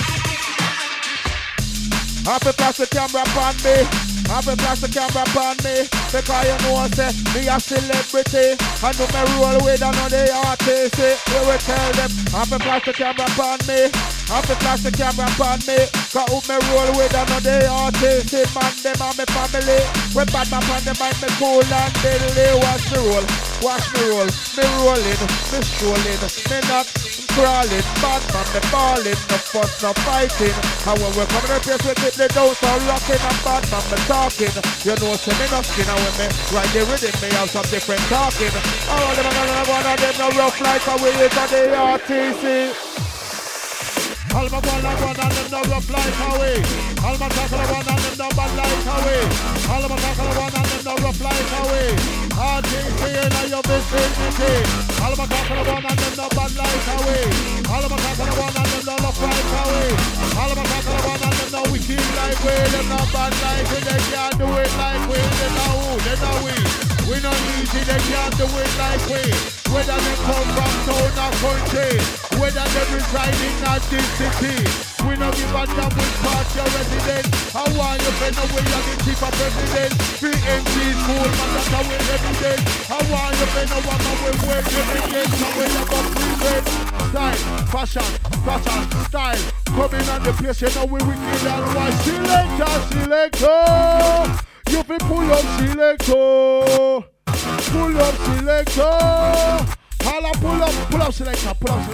Half a plastic camera upon me. Half a plastic camera upon me. Because you know, say, me a celebrity. I know me roll with another artist. We will tell them. Half a plastic camera upon me. Half a plastic camera upon me. Cause me roll with another artist. Man, them and me family. When bad man on the mind, me cool and deadly. Watch me roll. Watch me roll. Me rolling. Me strolling. Me not crawling. Bad man, me balling. No fuss, no fighting. And when we come to the place, we keep the doors for rocking. And bad man, me talking. You know, say me no skin. And when me ride the rhythm, me have some different talking. All of them are gonna them no rough like a way to the RTC. All my one and them no rough like away. All my tackle one and them no bad like away. All my tackle one and them no rough like away. RTC in your vicinity. All my tackle one and them no bad like away. All my tackle one and them no rough like away. All my tackle one and them no wicked like way. Them no bad like we. They can't do it like we. They know who. We not easy, they can't do it like we. Whether they come from town or country, whether they reside in a this city, we not give a damn which part your resident. How want you bend away and the chief of president? PMG school, man, that's how we evident. How want you bend away and we work every day, so we have a prevent. Style, fashion, style, coming on the place, you know we wicked and watch. Selector. You fi pull up selector. Pull up selector. Holla, pull up selector.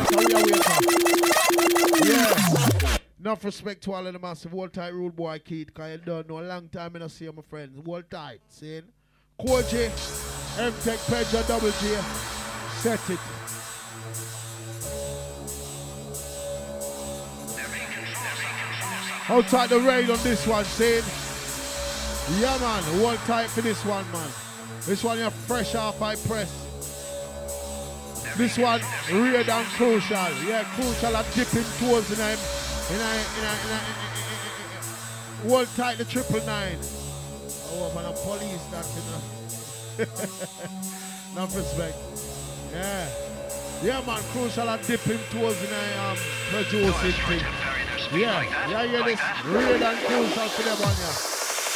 Yeah. Enough respect to all of the massive. Hold tight, rude boy kid. Cause you don't know a long time I don't see my friends. Hold tight, see? Koji, M-Tech, Pedro, Double G. Set it. Hold tight the raid on this one, see? Yeah, man, hold tight for this one, man. This one you're fresh off I press. This one, real and crucial. Yeah, crucial at dipping toes in a hold tight the 999. Oh, man, the police that, you know. Enough respect. Yeah. Yeah, man, crucial at dipping toes in a producing thing. Yeah, hear this? Real and crucial for them on ya.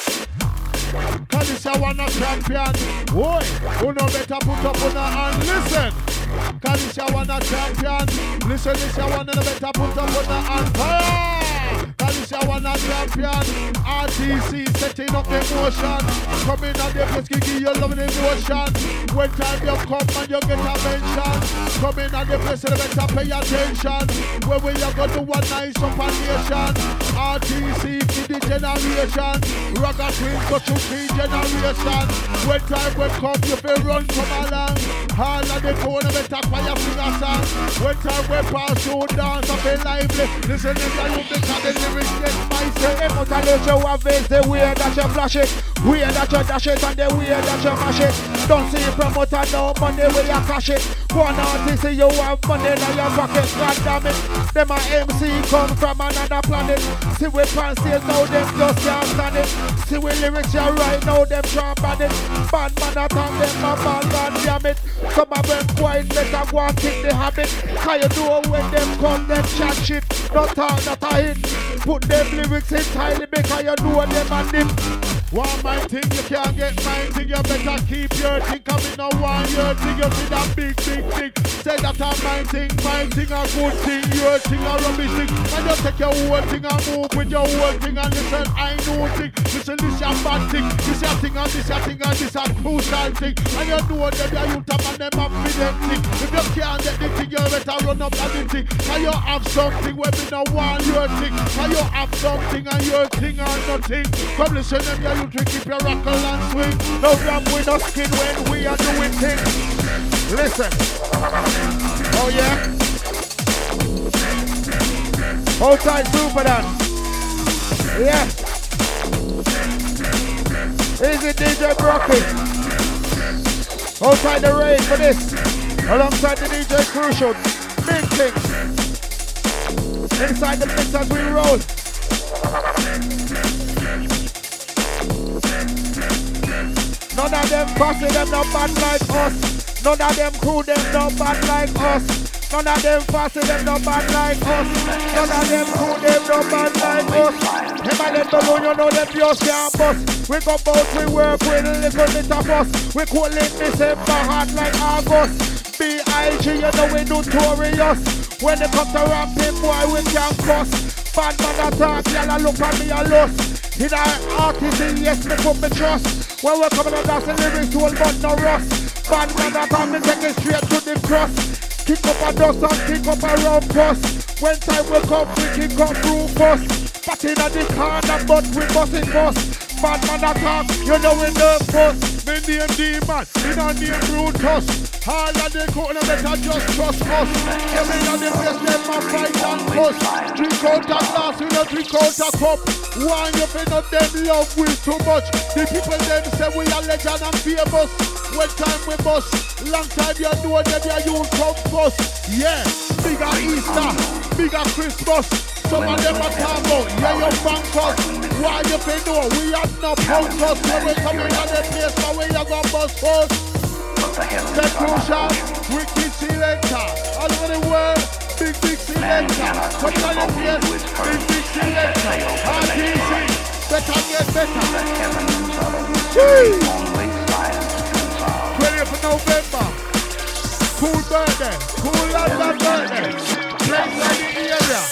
Cause this a one a champion. Boy, who no better put up on her hand. Listen. Cause this a one a champion. Listen, this a one no better put up on her hand. Fire! Cause this a one a champion. RTC setting up the motion. Coming on the place, give you love the emotion. When time you come and you get a mention. Coming on the place, you better pay attention. When we are going to one nice operation. RTC for the generation. Ragga Queen go to 3 generation. When time will come, you feel run come along. All of the phone better fire sing a song. When time will pass you dance, I feel lively. Listen if you because the lyrics get spicy. If I let you have is the way that you flash it, way that you dash it, and the way that you mash it. Don't see promoter no money where you cash it. Go on out to see you have money in your pocket. God damn it, them a MC come from another planet. See we pan sales now, them just can't stand it. See we lyrics you right now, them sharp on it. Bad man attack them, a bad god damn it. Some of them quiet, better go and kick the habit. Cause you know when them come, them chat shit. Not talk, not a hit. Put them lyrics entirely because you know them and them. One my thing, you can't get mine thing. You better keep your thing. Coming now, one your thing. You see that big thing. Say that I'm my thing a good thing. Your thing a rubbish thing. And you take your whole thing and move with your whole thing. And listen, I know thing. Listen, this your bad thing. This your thing and this your thing and this a crucial thing. And you know that you youth up and them up with them thing. If you can't get the thing, you better run up on the thing. And you have something where we don't want your thing. And you have something and your thing or nothing. Come listen them, you to keep your rockle and swing. No ram with no skin when we are doing things. Listen. Oh yeah. Hold tight, super dance. Yeah. Easy DJ Brocky. Hold tight the raid for this. Alongside the DJ Crucial. Big things. Inside the mix as we roll. None of them bossy, them no bad like us. None of them cool, them no bad like us. None of them fussy, them no bad like us. None of them cool, them no bad like us. Them and them balloon, you know them just can't bust. We go bout, we work with a little bit of us. We cool in December, hot like August. B.I.G, you know we notorious. When they come to ramping, boy, we can't cuss. Bad man attack, y'all look at me a lust. In our artist, yes, me put me trust. When we're coming on that's the lyrics, whole but no rust. Bad man attack, me take it straight to the cross. Kick up a dust and kick up a round bus. When time will come, we kick up through bus. But in the corner, but we bust it bust. Bad man attack, you know we nerve bust. Me name Demon, me not name Brutus. All of the corner better just trust us. Every of the place them a fight and fuss. Drink out a glass, we don't drink out a cup. One you feel not them love we too much. The people them say we are legend and famous. When time we bust, long time you know that you come first. Yeah, bigger Easter, bigger Christmas. some of them are talking about. Yeah, you bank us. Why you pay no? We have no pounds us. When we come in at the place, but we are going to bust us. The crucial, wicked selector. All over the world, big selector. Come to the place, big selector. RTC, better get better. 20th of November. Cool birthday. Cool London birthday. Place like the area.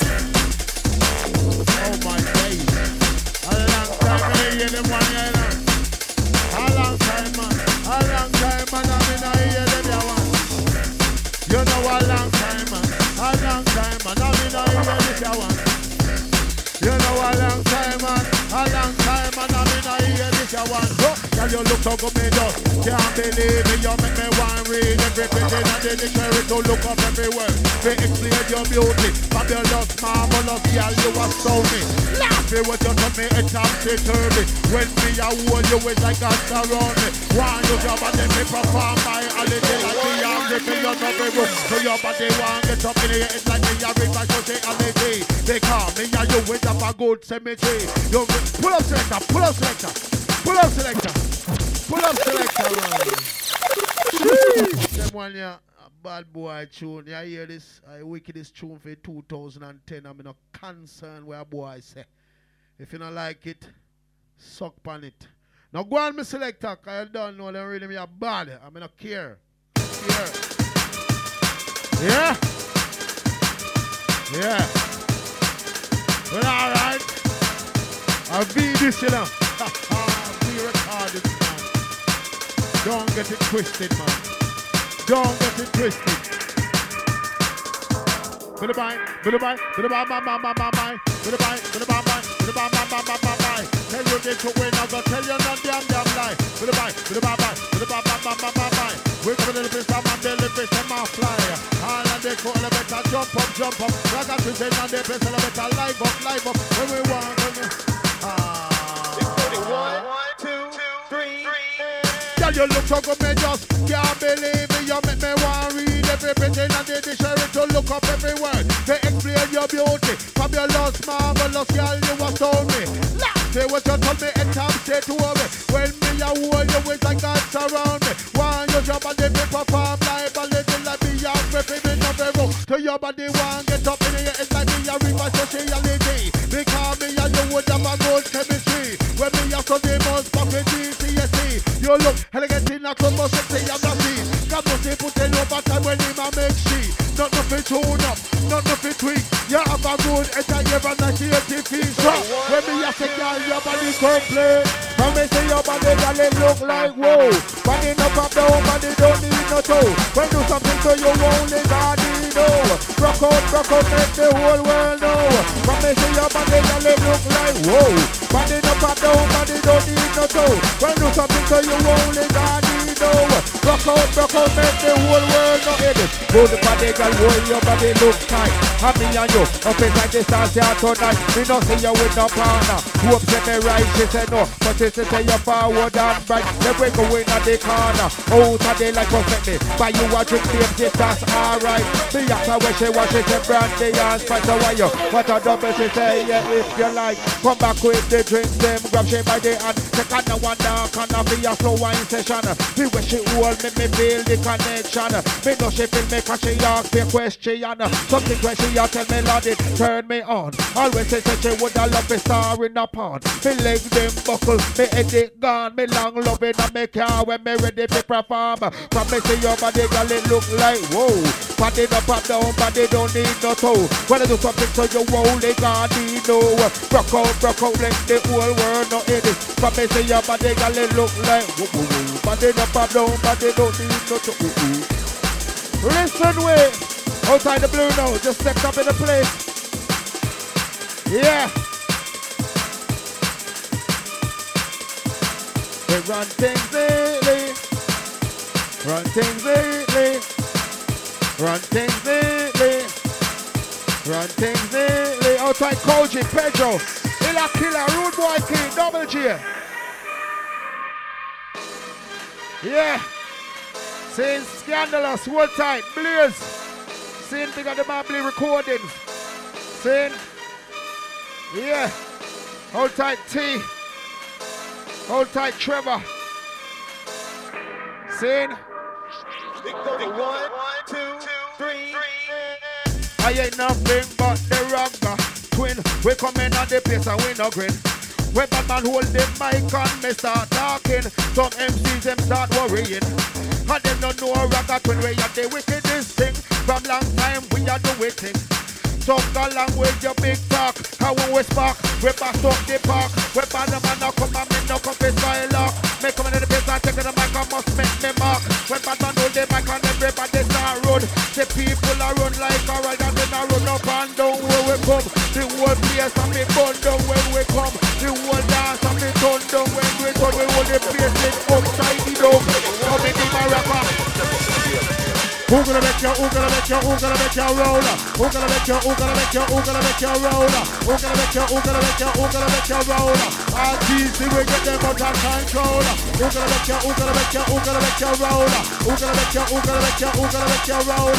Oh my days. A long time I hear them one year now. A long time man. A long time man. I mean I hear them here one. You know a long time man. A long time man. I mean I hear this here one. You know a long time man. A long time man. I mean I hear this here one. Girl, you look so good, me just can't believe it. You make me want read every page in the dictionary to look up everywhere. They explain your beauty, fabulous, marvelous, girl, you are stoney. Laughing what you tell me, it's topsy-turvy. When me a hold you, it's like a surround me. Want you job and then me perform my holiday like me and ripping your every room. So your body want get up in here, it's like me a rip and shut it on the day. They call me and you with up a good cemetery. You pull up selector, pull up selector. Pull up selector. Pull up selector, man. Them one yeah, a bad boy tune. You hear this? I wickedest tune for 2010. I'm not concerned where a boy say. If you don't like it, suck on it. Now go on, me selector, cause you don't know them really me a bad. I mean not care. Care. Yeah? Yeah. Well, alright. I'll be this, you know. Recorded, man. Don't get it twisted, man. Don't get it twisted. Bye-bye, bye-bye, bye-bye, bye-bye. Tell you this to win, I'll go tell you not damn lie. Bye-bye, bye-bye. We're coming to the place, I'm on the fish, I'm on fly. All of the cool, I better jump up. Like I said, on the place, I better live up. When we want, when we... 1, 2, 3. Girl, you look so good, me just can't believe it. You make me want read every printing and the dictionary to look up every word. To explain your beauty, fabulous, marvelous, girl, you was told me. Say what you told me, and time say to me. When me a hold you with like God surround me. Want your job and the people perform like a little like me young, repeating up the road. To your body want get up in the it's like me a river sociality. Because me and you would have a good chemistry. When me a so they must pop with GCSE. You look elegant in a club of sexy and the scene. God must say put in over time when him a make she. Not nothing tune up, not nothing tweak. You have a good edge and you have a 90 feet. So when me a say girl your body complete. When me say your body girl it look like whoa. Body no pop down, body don't need no toe. When do something so you only body know. Rock out, make the whole world know. When me say your body girl it look like whoa. Body no pop down, body don't need no toe. When do something so you only body know. Rock out, make the whole world know it. Hold the body girl, hold your body look tight. Happy and you, up in like the stars here tonight. Me no see you with no partner. Hope say me right, she say no. But she say you forward and back. They break away in the corner. Out of the like perfect me. Buy you a drink, babe, that's alright. Me after when she wash it, she brandy and spice. So why you? What a double she say, yeah, if you like. Come back with the drinks, them grab she by the hand. Take on the one dark and be a slow wine session. Me when she hold me feel the connection. Me know she feel me cause she ask me a question. Something when she tell me Lord it turn me on. Always say she would have love a star in a pond. Me legs them buckle, me head it gone. Me long loving and me car when me ready to perform. From me see your body girl it look like whoa. Body no pop down, body don't need no toe. When I do something so you only got to know. Rock out, let the whole world know it is. From me see your body girl it look like whoa. Body no pop down, body don't need no toe. Listen way. Outside the blue now, just stepped up in the place. Yeah. We run things lately. Run things lately. Run things lately. Run things lately. Outside Koji, Pedro, Illa Killer, Rude Boy King, Double G. Yeah. Saying Scandalous, hold tight, Blaze. Saying big of the Mably recordings. Saying Yeah. Hold tight, T. Hold tight, Trevor. Scene. 1, 2, 3. I ain't nothing but the ragga twin. We come in on the place and we no grin. When bad man hold the mic and me start talking, some MCs them start worrying. And them don't know ragga twin, we are the wickedest thing. From long time we are the waiting. Talk along with your big talk. How we spark, we pass up the park. We bad the man no come and me no come face by lock. Me come in the place and take the mic and must make me mark. When bad man hold the mic and everybody start run. The people are run like a ride and then I run up and down where we come. The whole place and me burn down when we come. The whole dance and me turn down when we turn. We hold the place like upside down. Come in my rapper. Who gonna make you roll? Who gonna make you roll? Who gonna make you roll? Who gonna make you roll? RTC we get them out of control. Who gonna make you roll? Who gonna make you roll? Who gonna make you roll?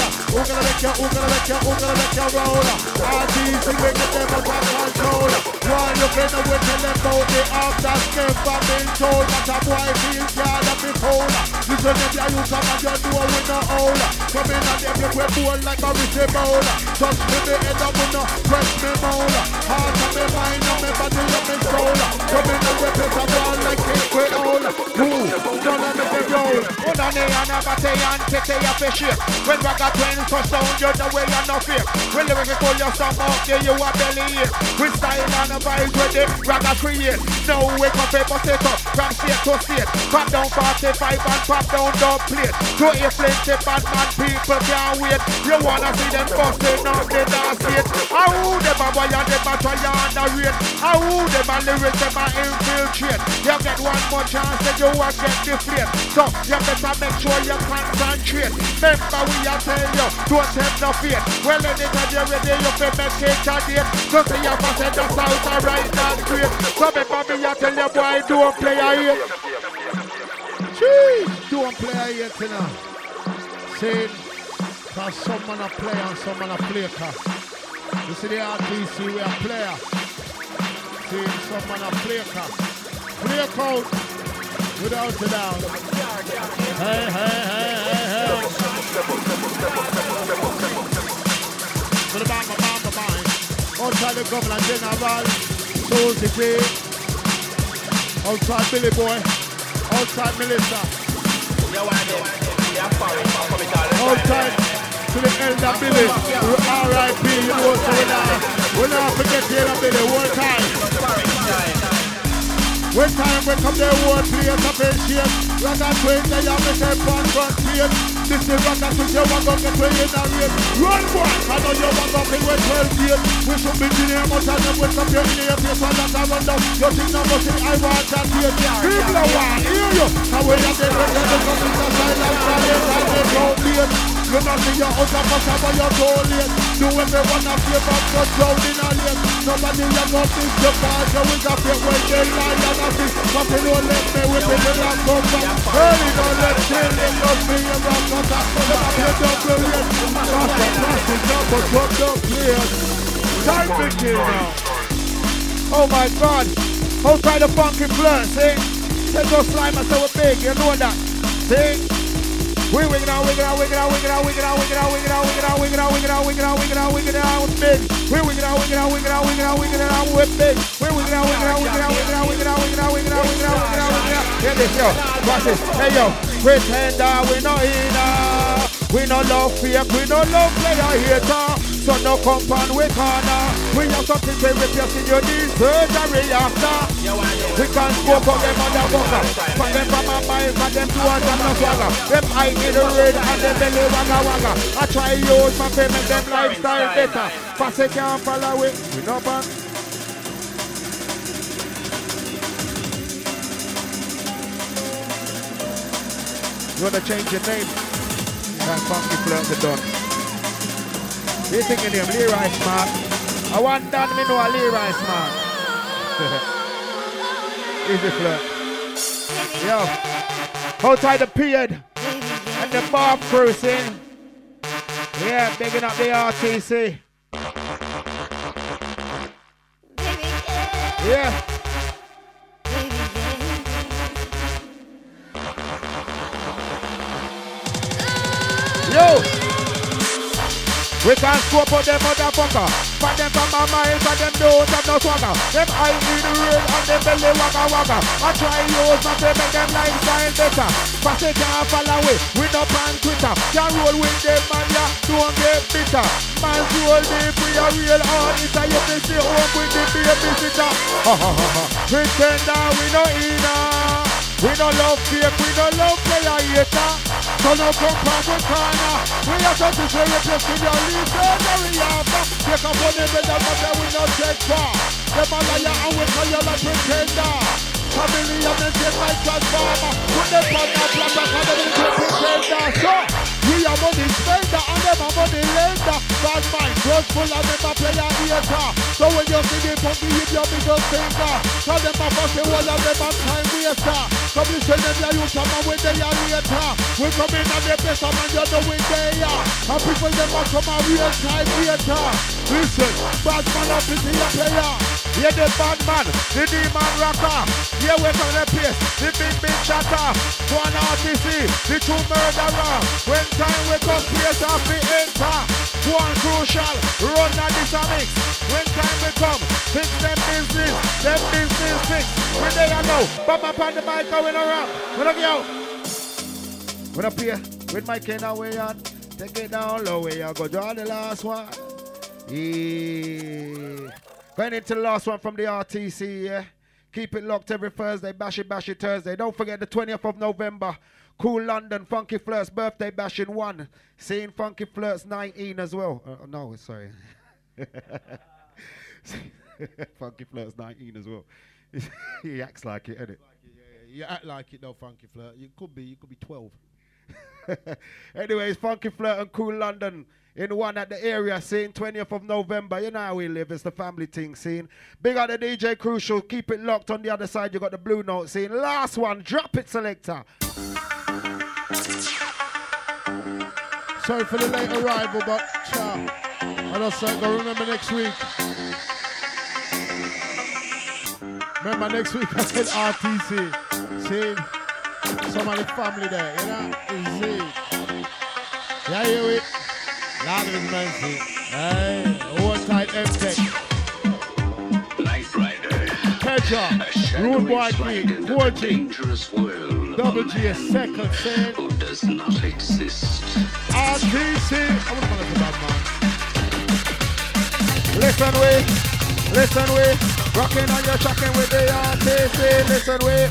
RTC we get them out of control. Why you better wait till them out the after step from being told that a boy feels bad and be cold. Listen to them you come and you know we no old. Come in and them you wear born like a rich bowl. Touch me the head up with no press me mold. Heart of me mind and me body and me soul. Come in and weapons a ball like cake we old. Don't let me get roll. Put on the hand of a tay and take your fish here. When we got twins for sound, you know we are no fear. When we call your song up there, you are belly here. We style and a vibe with the ragga create. Now we come paper set up from state to state. Pop down 45 and pop down dub plate. To a plenty bad man people can't wait. You wanna see them busting up the dance gate. How them a boy and them a try and a rate. How them a lyrics them a infiltrate. You get one more chance then you will get deflate. So you better make sure you concentrate. Remember we a tell you, don't have no fear. Well anytime you're ready you can make it a date. Just see you pass in the south and right and straight. So remember me a tell you boy don't play a hit. Jeez, don't play a hit tonight. Saying, cause someone a player and someone a player. You see the RTC, we a player. Saying someone a player. Play out without a doubt. Hey, hey, hey, hey, hey. To the bang, outside the governor general, Susie J. Outside Billy Boy. Outside Melissa. Outside to the elder Billy, R.I.P. You know so we not forget the elder Billy, one time. When time we come there, one place up in shape. Ragga twin, they have me say front straight. This is Ragga twin, you want to get way in a race. Run boy, I know you want to be with 12 years. We should be in here, much and them with some here in your face. One that I run down, you think now must say I want that here. People are one, hear you. How we are there, we're going to come to the silence, and they don't beat. You not see your house up but you're too late. Do everyone a favor but down in a lane. Nobody you know think you cause you is a fake when they lie and a fist. But you don't let me whip it in a come back. Early don't let chill in just be a rock but I put up your double rate. Cause the plastic number drop the plate. Time to kill now. Oh my God. Outside the funky flirt, see? Take no slime and say we're big, you know that. See? We wiggle out, big. We wiggle out, big. Hear this, yo. Watch this. Hey, yo. Pretender, we no heater. We no love fake, we no love player hater. So no compound we corner. We have something to replace in your knees, surgery after. We can't smoke up them on the bunker. Fuck them from my mind, fuck them to us and no swagger. Them eye in the red and them belly wagga wagga. I try use my payment, them lifestyle better. Fast it can't follow it, we no back. You wanna change your name? That funky flirt the done. You think your name Leroy Smart? I want that me know a Leroy Smart. Easy flirt. Yo. Outside the period. And the bar cruising. Yeah, bigging up the RTC. Baby, Yeah. Yo! We can't scope out them motherfucker. For them from my mind, for them don't have no swagger. Them eyes in the rain and them belly wagga wagga. I try use my to make them lifestyle better. But they can't follow away, we no pan Twitter. Can't roll with them man, ya, don't get bitter. Man's roll deep, we a real artist. You can stay home with the baby sitter. Ha ha ha ha. Pretender, we no inner. We no love fake, we no love player hater. So no come from the corner. We are just to say it just in your leave. We have take up on them better, but we no take far. Them a liar and we call you like pretender. Family and them take like transformer. Put them on the black and them into pretender. So we are money spender and them are money lender. Bad mind, trustful and them a player hater. So when you see the punky hit your middle finger. Tell them a fuss the whole of them a time waster. Come listen them ya you come and when they are later. We come in and the best of man you know when they are. And people them a come and real time later. Listen, bad man up is the player. Yeah, the bad man, the demon rocker. Yeah, we from the place, the big chatter. One RTC, the true murderer. When time we come, place off the enter. One crucial, run a dynamic. When time we come, fix them business fix. When they are now, bam up on the mic going around. When I go, when up here, with my cane away on, take it down low, way I go draw the last one. Yeah. Going into the last one from the RTC, yeah. Keep it locked every Thursday, bash it Thursday. Don't forget the 20th of November, Cool London, Funky Flirts birthday bashing 1. Seeing Funky Flirts 19 as well. No, sorry. Funky Flirts 19 as well. He acts like it, innit? You act like it though, Funky Flirt. You could be 12. Anyways, Funky Flirt and Cool London in one at the area scene, 20th of November. You know how we live, it's the family thing scene. Big up the DJ Crucial, keep it locked. On the other side, you got the Blue Note scene. Last one, drop it, selector. Sorry for the late arrival, but I just go remember next week. Remember next week I said RTC. See, some of the family there, you know? You see. Yeah, hear it? Lord of His mercy. Hey, hold tight M-Tech. Night Rider. Pedro, Rude Boy King, 4G, Double G, a second saying. Who does not exist. RTC. I wouldn't want to be that man. Listen, we. Rocking on your shocking with the RTC. Listen, we.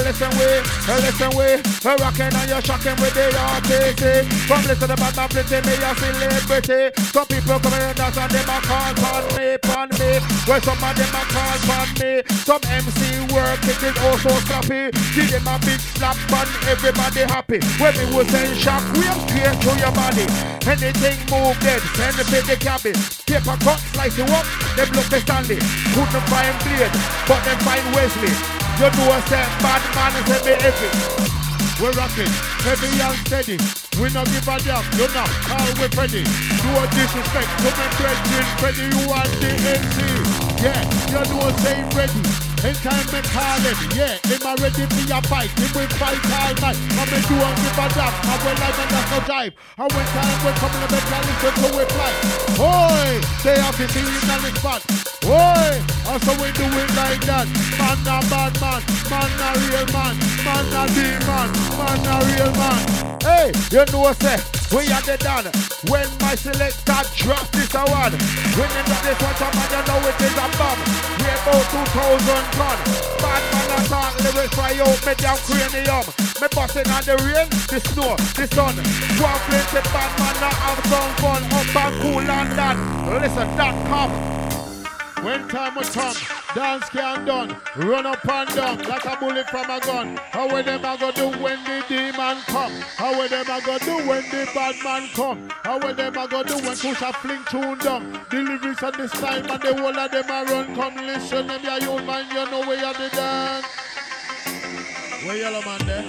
Rocking on your shocking with the RTC. Come listen to bad man plenty, me a celebrity. Some people come in and dance and them a call on me. Well, some of them a call on me. Some MC work, it is also sloppy. Give them a big slap and everybody happy. When we will send shock, we are straight to your body. Anything move dead, send it to the cabin. Paper cut, slice you up, them look to Stanley. Couldn't find Blade, but them find Wesley. You know a step, bad man and say me heavy. We're rocking, heavy and steady. We not give a damn, you know, all we ready. No disrespect to me brethren, ready you want the MC. Yeah, you know say ready. Anytime me call him, yeah, him a ready for your fight. Him will fight all night. And me do and give a damn, and when life and that's no jive. And when time we come in the bed, listen to we fly. Oi, they have to see it on the spot. Oi, and so we do it like that. Man a bad man, man a real man, man a demon, man a real man. Hey, you know say, we are the done. When my selector drop this a one. When you drop this one, man, you know it is a bomb. We about 2,000 ton. Bad man a talk, lyrics fly out, me down cranium. Me busting on the rain, the snow, the sun. One plenty bad man a have some fun. Up and Cool London. Listen.com. When time will come, dance can done, run up and down like a bullet from a gun. How will them a go do when the demon come? How will them a go do when the bad man come? How will them a go do when push a fling tune down? The lyrics at this time and the whole of them a run. Come listen them, ya you man, you know where you the dance. Where yellow man there?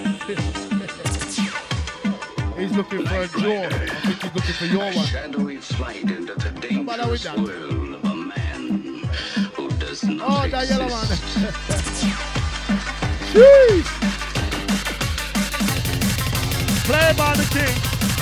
He's looking for a jaw. I think he's looking for your one. Shadowy flight into the dangerous world of a man who does not Oh, that yellow one. Jeez. Play by the king.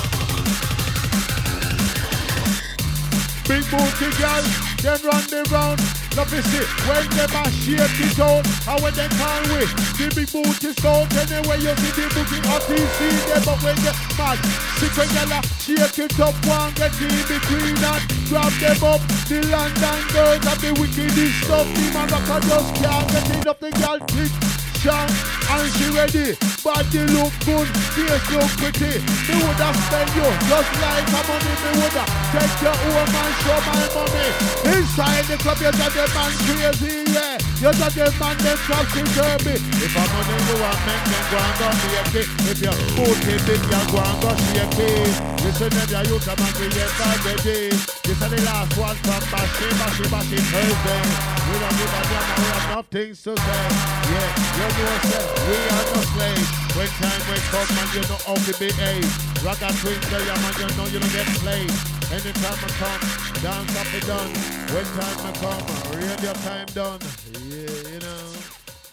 Big booty girl, them run the round. Love you see, when them a shake it out, and when they can't wait, the big booty out. Anyway, you see the booty up, you see them, but when they mad, sick when you shake it up, one get in between and grab them up. The London girls have the wickedest stuff. The man rocker just can't get enough. The girl thick, strong, and she ready. Body look good, face look pretty. Me woulda spend you just like a money. Me woulda take your home and show my money. Inside the club, you got the man crazy, yeah. You got the man them topsy-turvy. If I'm money you want, make them go and go shake it. If you're booty big, you go and go shake it. Listen to the youth, I'm angry, yes, I'm ready. This is the last one from Bashi Thursday. We don't give a damn, we have enough things to say. Yeah, you know say, we are no slaves. When time will come and you know how to behave. Rock and twins, there, man, you know you don't get played. Anytime I come, dance up and done. When time I come, radio time done. Yeah,